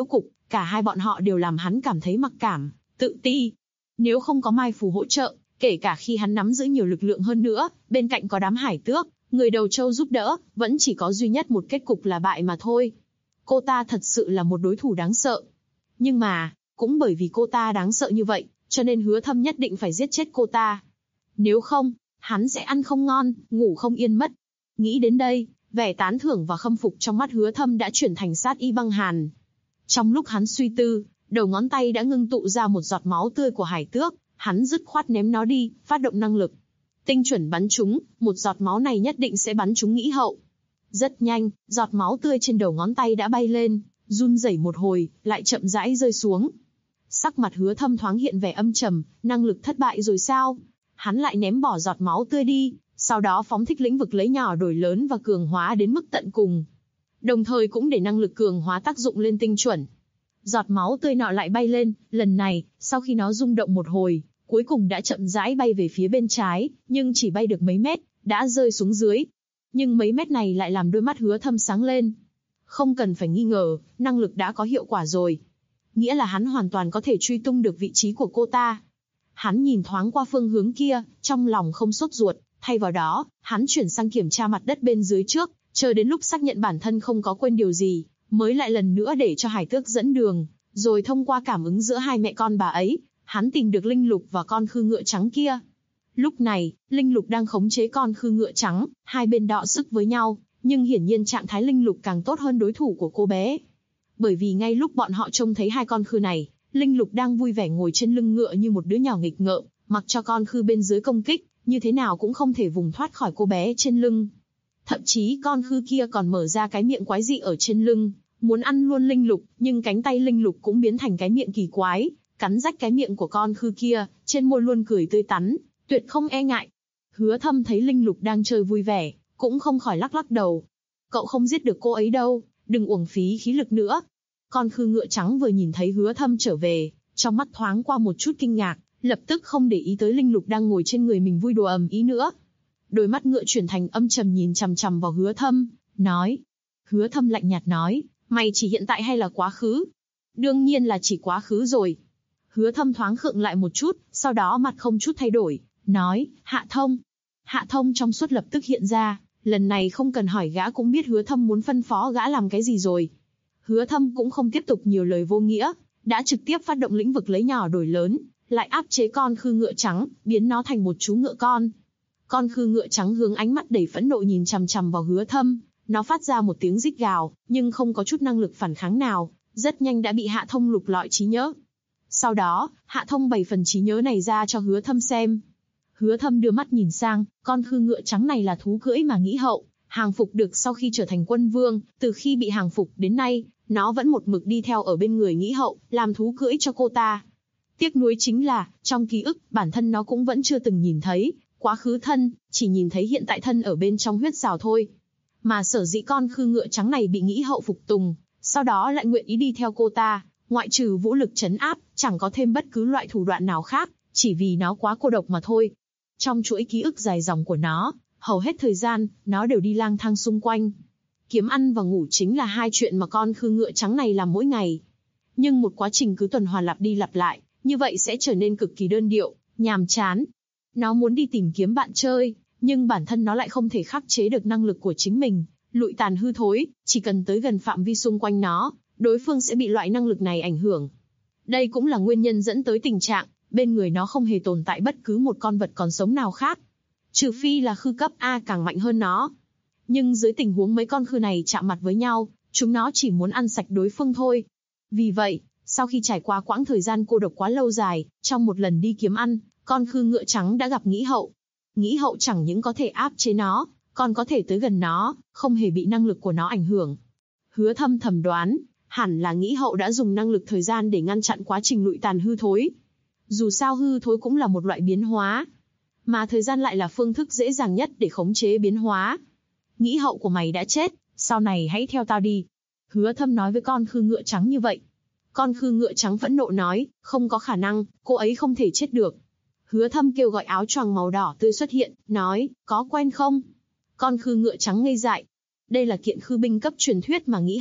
Cả hai bọn họ đều làm hắn cảm thấy mặc cảm, tự ti. Nếu không có Mai Phù hỗ trợ, kể cả khi hắn nắm giữ nhiều lực lượng hơn nữa, bên cạnh có đám hải tước, người đầu trâu giúp đỡ, vẫn chỉ có duy nhất một kết cục là bại mà thôi. Cô ta thật sự là một đối thủ đáng sợ. Nhưng mà, cũng bởi vì cô ta đáng sợ như vậy, cho nên Hứa Thâm nhất định phải giết chết cô ta. Nếu không, hắn sẽ ăn không ngon, ngủ không yên mất. Nghĩ đến đây, vẻ tán thưởng và khâm phục trong mắt Hứa Thâm đã chuyển thành sát ý băng hàn. Trong lúc hắn suy tư, đầu ngón tay đã ngưng tụ ra một giọt máu tươi của hải tước, hắn dứt khoát ném nó đi, phát động năng lực. Tinh chuẩn bắn trúng, một giọt máu này nhất định sẽ bắn trúng Nghĩ Hậu. Rất nhanh, giọt máu tươi trên đầu ngón tay đã bay lên, run rẩy một hồi, lại chậm rãi rơi xuống. Sắc mặt Hứa Thâm thoáng hiện vẻ âm trầm, năng lực thất bại rồi sao? Hắn lại ném bỏ giọt máu tươi đi, sau đó phóng thích lĩnh vực lấy nhỏ đổi lớn và cường hóa đến mức tận cùng. Đồng thời cũng để năng lực cường hóa tác dụng lên tinh chuẩn. Giọt máu tươi nọ lại bay lên, lần này, sau khi nó rung động một hồi, cuối cùng đã chậm rãi bay về phía bên trái, nhưng chỉ bay được mấy mét, đã rơi xuống dưới. Nhưng mấy mét này lại làm đôi mắt Hứa Thâm sáng lên. Không cần phải nghi ngờ, năng lực đã có hiệu quả rồi. Nghĩa là hắn hoàn toàn có thể truy tung được vị trí của cô ta. Hắn nhìn thoáng qua phương hướng kia, trong lòng không sốt ruột, thay vào đó, hắn chuyển sang kiểm tra mặt đất bên dưới trước, chờ đến lúc xác nhận bản thân không có quên điều gì, mới lại lần nữa để cho hải tước dẫn đường, rồi thông qua cảm ứng giữa hai mẹ con bà ấy, hắn tìm được Linh Lục và con khư ngựa trắng kia. Lúc này, Linh Lục đang khống chế con khư ngựa trắng, hai bên đọ sức với nhau, nhưng hiển nhiên trạng thái Linh Lục càng tốt hơn đối thủ của cô bé. Bởi vì ngay lúc bọn họ trông thấy hai con khư này, Linh Lục đang vui vẻ ngồi trên lưng ngựa như một đứa nhỏ nghịch ngợm, mặc cho con khư bên dưới công kích, như thế nào cũng không thể vùng thoát khỏi cô bé trên lưng. Thậm chí con khư kia còn mở ra cái miệng quái dị ở trên lưng, muốn ăn luôn Linh Lục, nhưng cánh tay Linh Lục cũng biến thành cái miệng kỳ quái, cắn rách cái miệng của con khư kia, trên môi luôn cười tươi tắn, tuyệt không e ngại. Hứa Thâm thấy Linh Lục đang chơi vui vẻ, cũng không khỏi lắc lắc đầu. Cậu không giết được cô ấy đâu, đừng uổng phí khí lực nữa. Con khư ngựa trắng vừa nhìn thấy Hứa Thâm trở về, trong mắt thoáng qua một chút kinh ngạc, lập tức không để ý tới Linh Lục đang ngồi trên người mình vui đùa ầm ĩ nữa. Đôi mắt ngựa chuyển thành âm trầm nhìn chằm chằm vào Hứa Thâm, nói. Hứa Thâm lạnh nhạt nói, mày chỉ hiện tại hay là quá khứ? Đương nhiên là chỉ quá khứ rồi. Hứa Thâm thoáng khựng lại một chút, sau đó mặt không chút thay đổi, nói, Hạ Thông. Hạ Thông trong suốt lập tức hiện ra, lần này không cần hỏi gã cũng biết Hứa Thâm muốn phân phó gã làm cái gì rồi. Hứa Thâm cũng không tiếp tục nhiều lời vô nghĩa, đã trực tiếp phát động lĩnh vực lấy nhỏ đổi lớn, lại áp chế con khư ngựa trắng, biến nó thành một chú ngựa con. Con khư ngựa trắng hướng ánh mắt đầy phẫn nộ nhìn chằm chằm vào Hứa Thâm, nó phát ra một tiếng rít gào, nhưng không có chút năng lực phản kháng nào, rất nhanh đã bị Hạ Thông lục lọi trí nhớ. Sau đó, Hạ Thông bày phần trí nhớ này ra cho Hứa Thâm xem. Hứa Thâm đưa mắt nhìn sang, con khư ngựa trắng này là thú cưỡi mà Nghĩ Hậu hàng phục được sau khi trở thành quân vương, từ khi bị hàng phục đến nay, nó vẫn một mực đi theo ở bên người Nghĩ Hậu, làm thú cưỡi cho cô ta. Tiếc nuối chính là, trong ký ức, bản thân nó cũng vẫn chưa từng nhìn thấy quá khứ thân, chỉ nhìn thấy hiện tại thân ở bên trong huyết rào thôi. Mà sở dĩ con khư ngựa trắng này bị Nghĩ Hậu phục tùng, sau đó lại nguyện ý đi theo cô ta, ngoại trừ vũ lực trấn áp, chẳng có thêm bất cứ loại thủ đoạn nào khác, chỉ vì nó quá cô độc mà thôi. Trong chuỗi ký ức dài dòng của nó, hầu hết thời gian, nó đều đi lang thang xung quanh. Kiếm ăn và ngủ chính là hai chuyện mà con khư ngựa trắng này làm mỗi ngày. Nhưng một quá trình cứ tuần hoàn lặp đi lặp lại, như vậy sẽ trở nên cực kỳ đơn điệu, nhàm chán. Nó muốn đi tìm kiếm bạn chơi, nhưng bản thân nó lại không thể khắc chế được năng lực của chính mình, lụi tàn hư thối, chỉ cần tới gần phạm vi xung quanh nó, đối phương sẽ bị loại năng lực này ảnh hưởng. Đây cũng là nguyên nhân dẫn tới tình trạng, bên người nó không hề tồn tại bất cứ một con vật còn sống nào khác. Trừ phi là khư cấp A càng mạnh hơn nó. Nhưng dưới tình huống mấy con khư này chạm mặt với nhau, chúng nó chỉ muốn ăn sạch đối phương thôi. Vì vậy, sau khi trải qua quãng thời gian cô độc quá lâu dài, trong một lần đi kiếm ăn, con khư ngựa trắng đã gặp Nghĩ Hậu. Nghĩ Hậu chẳng những có thể áp chế nó, còn có thể tới gần nó, không hề bị năng lực của nó ảnh hưởng. Hứa Thâm thầm đoán, hẳn là Nghĩ Hậu đã dùng năng lực thời gian để ngăn chặn quá trình lụi tàn hư thối. Dù sao hư thối cũng là một loại biến hóa, mà thời gian lại là phương thức dễ dàng nhất để khống chế biến hóa. Nghĩ Hậu của mày đã chết, sau này hãy theo tao đi. Hứa Thâm nói với con khư ngựa trắng như vậy. Con khư ngựa trắng phẫn nộ nói, không có khả năng, cô ấy không thể chết được. Hứa Thâm kêu gọi áo choàng màu đỏ tươi xuất hiện, nói, có quen không? Con khư ngựa trắng ngây dại. Đây là kiện khư binh cấp truyền thuyết mà Nghĩ Hậu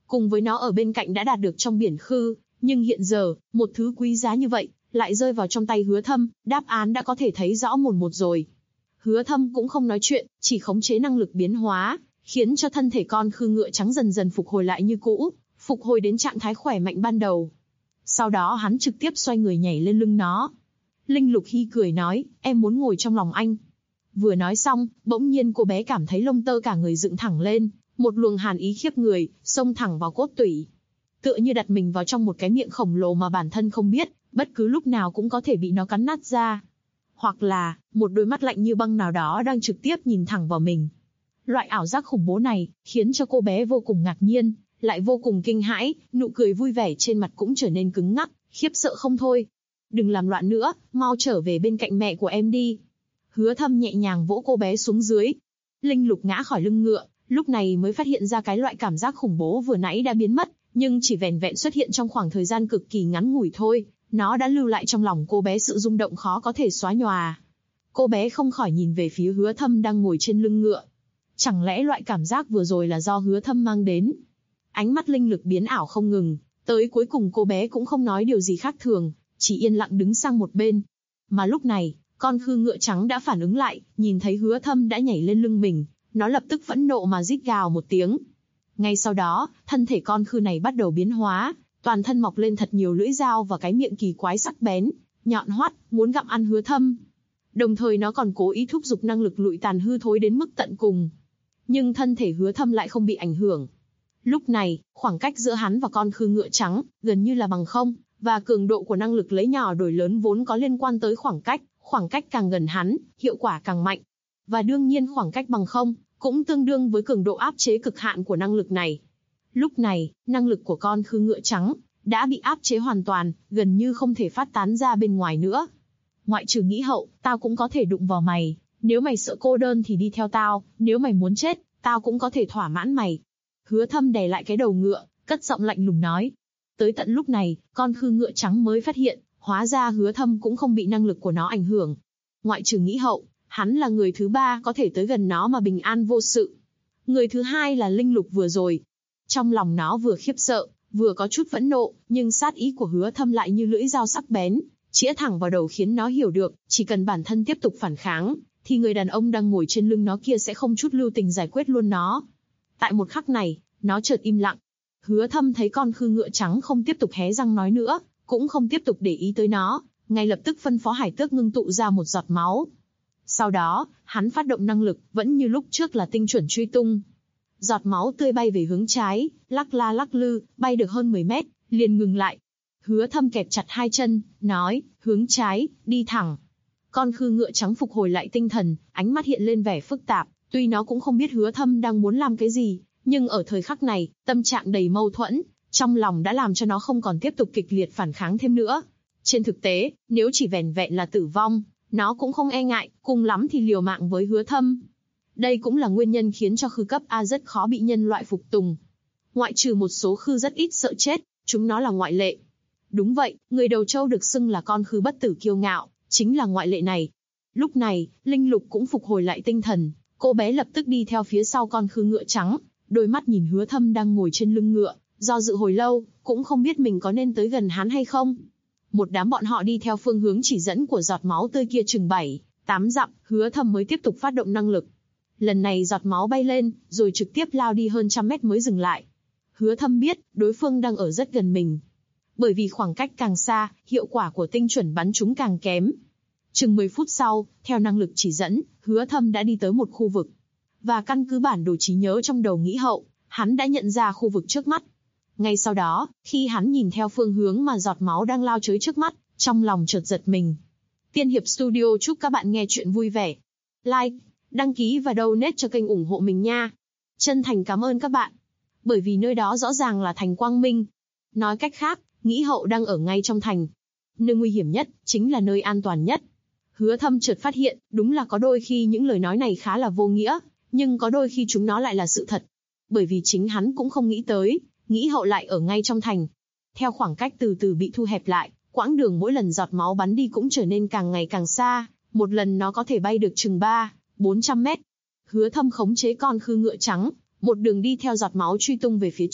cùng với nó ở bên cạnh đã đạt được trong biển khư, nhưng hiện giờ, một thứ quý giá như vậy, lại rơi vào trong tay Hứa Thâm, đáp án đã có thể thấy rõ mồn một rồi. Hứa Thâm cũng không nói chuyện, chỉ khống chế năng lực biến hóa, khiến cho thân thể con khư ngựa trắng dần dần phục hồi lại như cũ, phục hồi đến trạng thái khỏe mạnh ban đầu. Sau đó hắn trực tiếp xoay người nhảy lên lưng nó. Linh Lục Hy cười nói, em muốn ngồi trong lòng anh. Vừa nói xong, bỗng nhiên cô bé cảm thấy lông tơ cả người dựng thẳng lên, một luồng hàn ý khiếp người, xông thẳng vào cốt tủy. Tựa như đặt mình vào trong một cái miệng khổng lồ mà bản thân không biết, bất cứ lúc nào cũng có thể bị nó cắn nát ra. Hoặc là, một đôi mắt lạnh như băng nào đó đang trực tiếp nhìn thẳng vào mình. Loại ảo giác khủng bố này, khiến cho cô bé vô cùng ngạc nhiên, lại vô cùng kinh hãi, nụ cười vui vẻ trên mặt cũng trở nên cứng ngắc, khiếp sợ không thôi. Đừng làm loạn nữa, mau trở về bên cạnh mẹ của em đi. Hứa Thâm nhẹ nhàng vỗ cô bé xuống dưới. Linh Lục ngã khỏi lưng ngựa, lúc này mới phát hiện ra cái loại cảm giác khủng bố vừa nãy đã biến mất, nhưng chỉ vẻn vẹn xuất hiện trong khoảng thời gian cực kỳ ngắn ngủi thôi, nó đã lưu lại trong lòng cô bé sự rung động khó có thể xóa nhòa. Cô bé không khỏi nhìn về phía Hứa Thâm đang ngồi trên lưng ngựa. Chẳng lẽ loại cảm giác vừa rồi là do Hứa Thâm mang đến? Ánh mắt linh lực biến ảo không ngừng, tới cuối cùng cô bé cũng không nói điều gì khác thường, chỉ yên lặng đứng sang một bên. Mà lúc này, con khư ngựa trắng đã phản ứng lại, nhìn thấy Hứa Thâm đã nhảy lên lưng mình, nó lập tức phẫn nộ mà rít gào một tiếng. Ngay sau đó, thân thể con khư này bắt đầu biến hóa, toàn thân mọc lên thật nhiều lưỡi dao và cái miệng kỳ quái sắc bén, nhọn hoắt, muốn gặm ăn Hứa Thâm. Đồng thời nó còn cố ý thúc giục năng lực lụi tàn hư thối đến mức tận cùng. Nhưng thân thể Hứa Thâm lại không bị ảnh hưởng. Lúc này, khoảng cách giữa hắn và con khư ngựa trắng gần như là bằng không, và cường độ của năng lực lấy nhỏ đổi lớn vốn có liên quan tới khoảng cách càng gần hắn, hiệu quả càng mạnh. Và đương nhiên khoảng cách bằng không cũng tương đương với cường độ áp chế cực hạn của năng lực này. Lúc này, năng lực của con khư ngựa trắng đã bị áp chế hoàn toàn, gần như không thể phát tán ra bên ngoài nữa. Ngoại trừ Nghĩ Hậu, tao cũng có thể đụng vào mày, nếu mày sợ cô đơn thì đi theo tao, nếu mày muốn chết, tao cũng có thể thỏa mãn mày. Hứa Thâm đè lại cái đầu ngựa, cất giọng lạnh lùng nói. Tới tận lúc này, con khư ngựa trắng mới phát hiện, hóa ra Hứa Thâm cũng không bị năng lực của nó ảnh hưởng. Ngoại trừ Nghĩ Hậu, hắn là người thứ ba có thể tới gần nó mà bình an vô sự. Người thứ hai là Linh Lục vừa rồi. Trong lòng nó vừa khiếp sợ, vừa có chút phẫn nộ, nhưng sát ý của Hứa Thâm lại như lưỡi dao sắc bén, chĩa thẳng vào đầu khiến nó hiểu được, chỉ cần bản thân tiếp tục phản kháng, thì người đàn ông đang ngồi trên lưng nó kia sẽ không chút lưu tình giải quyết luôn nó. Tại một khắc này, nó chợt im lặng. Hứa Thâm thấy con khư ngựa trắng không tiếp tục hé răng nói nữa, cũng không tiếp tục để ý tới nó, ngay lập tức phân phó hải tước ngưng tụ ra một giọt máu. Sau đó, hắn phát động năng lực, vẫn như lúc trước là tinh chuẩn truy tung. Giọt máu tươi bay về hướng trái, lắc la lắc lư, bay được hơn 10 mét, liền ngừng lại. Hứa Thâm kẹp chặt hai chân, nói, hướng trái, đi thẳng. Con khư ngựa trắng phục hồi lại tinh thần, ánh mắt hiện lên vẻ phức tạp, tuy nó cũng không biết Hứa Thâm đang muốn làm cái gì, nhưng ở thời khắc này, tâm trạng đầy mâu thuẫn, trong lòng đã làm cho nó không còn tiếp tục kịch liệt phản kháng thêm nữa. Trên thực tế, nếu chỉ vẻn vẹn là tử vong, nó cũng không e ngại, cùng lắm thì liều mạng với Hứa Thâm. Đây cũng là nguyên nhân khiến cho khư cấp A rất khó bị nhân loại phục tùng. Ngoại trừ một số khư rất ít sợ chết, chúng nó là ngoại lệ. Đúng vậy, người đầu trâu được xưng là con khư bất tử kiêu ngạo, chính là ngoại lệ này. Lúc này, Linh Lục cũng phục hồi lại tinh thần, cô bé lập tức đi theo phía sau con khư ngựa trắng, đôi mắt nhìn Hứa Thâm đang ngồi trên lưng ngựa, do dự hồi lâu, cũng không biết mình có nên tới gần hắn hay không. Một đám bọn họ đi theo phương hướng chỉ dẫn của giọt máu tươi kia chừng 7-8 dặm, Hứa Thâm mới tiếp tục phát động năng lực. Lần này giọt máu bay lên, rồi trực tiếp lao đi hơn 100 mét mới dừng lại. Hứa Thâm biết, đối phương đang ở rất gần mình. Bởi vì khoảng cách càng xa, hiệu quả của tinh chuẩn bắn chúng càng kém. Chừng 10 phút sau, theo năng lực chỉ dẫn, Hứa Thâm đã đi tới một khu vực. Và căn cứ bản đồ trí nhớ trong đầu Nghĩ Hậu, hắn đã nhận ra khu vực trước mắt. Ngay sau đó, khi hắn nhìn theo phương hướng mà giọt máu đang lao tới trước mắt, trong lòng chợt giật mình. Tiên Hiệp Studio chúc các bạn nghe chuyện vui vẻ. Like, đăng ký và donate cho kênh ủng hộ mình nha. Chân thành cảm ơn các bạn. Bởi vì nơi đó rõ ràng là thành Quang Minh. Nói cách khác, Nghĩ Hậu đang ở ngay trong thành. Nơi nguy hiểm nhất, chính là nơi an toàn nhất. Hứa Thâm chợt phát hiện, đúng là có đôi khi những lời nói này khá là vô nghĩa, nhưng có đôi khi chúng nó lại là sự thật. Bởi vì chính hắn cũng không nghĩ tới, Nghĩ Hậu lại ở ngay trong thành. Theo khoảng cách từ từ bị thu hẹp lại, quãng đường mỗi lần giọt máu bắn đi cũng trở nên càng ngày càng xa, một lần nó có thể bay được chừng 300-400 mét. Hứa Thâm khống chế con khư ngựa trắng, một đường đi theo giọt máu truy tung về phía trước,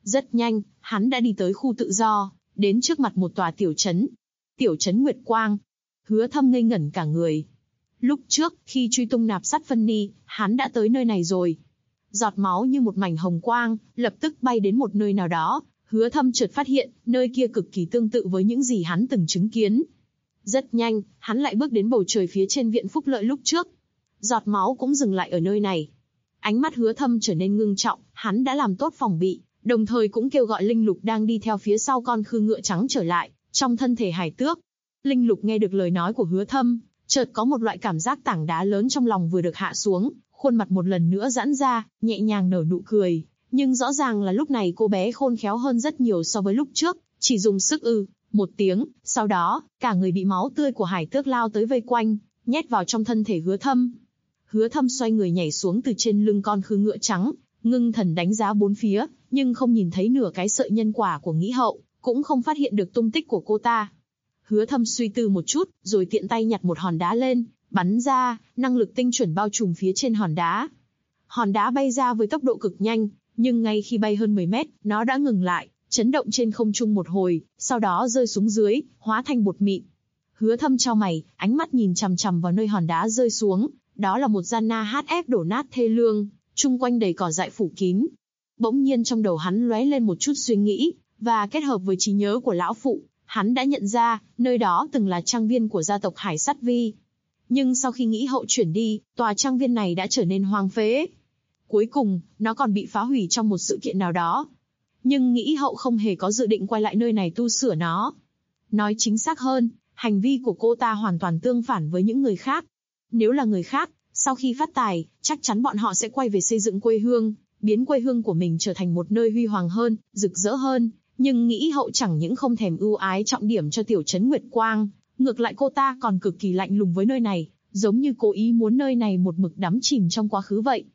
Rất nhanh, hắn đã đi tới khu tự do, đến trước mặt một tòa tiểu trấn. Tiểu trấn Nguyệt Quang. Hứa Thâm ngây ngẩn cả người. Lúc trước, khi truy tung nạp sắt phân ni, hắn đã tới nơi này rồi. Giọt máu như một mảnh hồng quang, lập tức bay đến một nơi nào đó. Hứa Thâm chợt phát hiện, nơi kia cực kỳ tương tự với những gì hắn từng chứng kiến. Rất nhanh, hắn lại bước đến bầu trời phía trên viện phúc lợi lúc trước. Giọt máu cũng dừng lại ở nơi này. Ánh mắt Hứa Thâm trở nên ngưng trọng, hắn đã làm tốt phòng bị, đồng thời cũng kêu gọi Linh Lục đang đi theo phía sau con khư ngựa trắng trở lại, trong thân thể hải tước. Linh Lục nghe được lời nói của Hứa Thâm, chợt có một loại cảm giác tảng đá lớn trong lòng vừa được hạ xuống, khuôn mặt một lần nữa giãn ra, nhẹ nhàng nở nụ cười. Nhưng rõ ràng là lúc này cô bé khôn khéo hơn rất nhiều so với lúc trước, chỉ dùng sức một tiếng, sau đó, cả người bị máu tươi của hải tước lao tới vây quanh, nhét vào trong thân thể Hứa Thâm. Hứa Thâm xoay người nhảy xuống từ trên lưng con khư ngựa trắng, ngưng thần đánh giá bốn phía, nhưng không nhìn thấy nửa cái sợi nhân quả của Nghĩ Hậu, cũng không phát hiện được tung tích của cô ta. Hứa Thâm suy tư một chút, rồi tiện tay nhặt một hòn đá lên, bắn ra, năng lực tinh chuẩn bao trùm phía trên hòn đá. Hòn đá bay ra với tốc độ cực nhanh, nhưng ngay khi bay hơn 10 mét, nó đã ngừng lại, chấn động trên không trung một hồi, sau đó rơi xuống dưới, hóa thành bột mịn. Hứa Thâm chau mày, ánh mắt nhìn chằm chằm vào nơi hòn đá rơi xuống, đó là một gian na HF đổ nát thê lương, chung quanh đầy cỏ dại phủ kín. Bỗng nhiên trong đầu hắn lóe lên một chút suy nghĩ, và kết hợp với trí nhớ của lão phụ, hắn đã nhận ra, nơi đó từng là trang viên của gia tộc Hải Sắt Vi. Nhưng sau khi Nghĩ Hậu chuyển đi, tòa trang viên này đã trở nên hoang phế. Cuối cùng, nó còn bị phá hủy trong một sự kiện nào đó. Nhưng Nghĩ Hậu không hề có dự định quay lại nơi này tu sửa nó. Nói chính xác hơn, hành vi của cô ta hoàn toàn tương phản với những người khác. Nếu là người khác, sau khi phát tài, chắc chắn bọn họ sẽ quay về xây dựng quê hương, biến quê hương của mình trở thành một nơi huy hoàng hơn, rực rỡ hơn. Nhưng Nghĩ Hậu chẳng những không thèm ưu ái trọng điểm cho tiểu trấn Nguyệt Quang, ngược lại cô ta còn cực kỳ lạnh lùng với nơi này, giống như cố ý muốn nơi này một mực đắm chìm trong quá khứ vậy.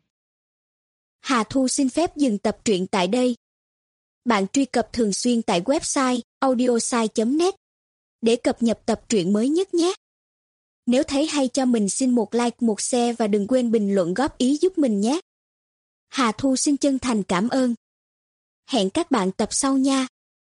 Hà Thu xin phép dừng tập truyện tại đây. Bạn truy cập thường xuyên tại website audiosai.net để cập nhật tập truyện mới nhất nhé. Nếu thấy hay cho mình xin một like, một share và đừng quên bình luận góp ý giúp mình nhé. Hà Thu xin chân thành cảm ơn. Hẹn các bạn tập sau nha.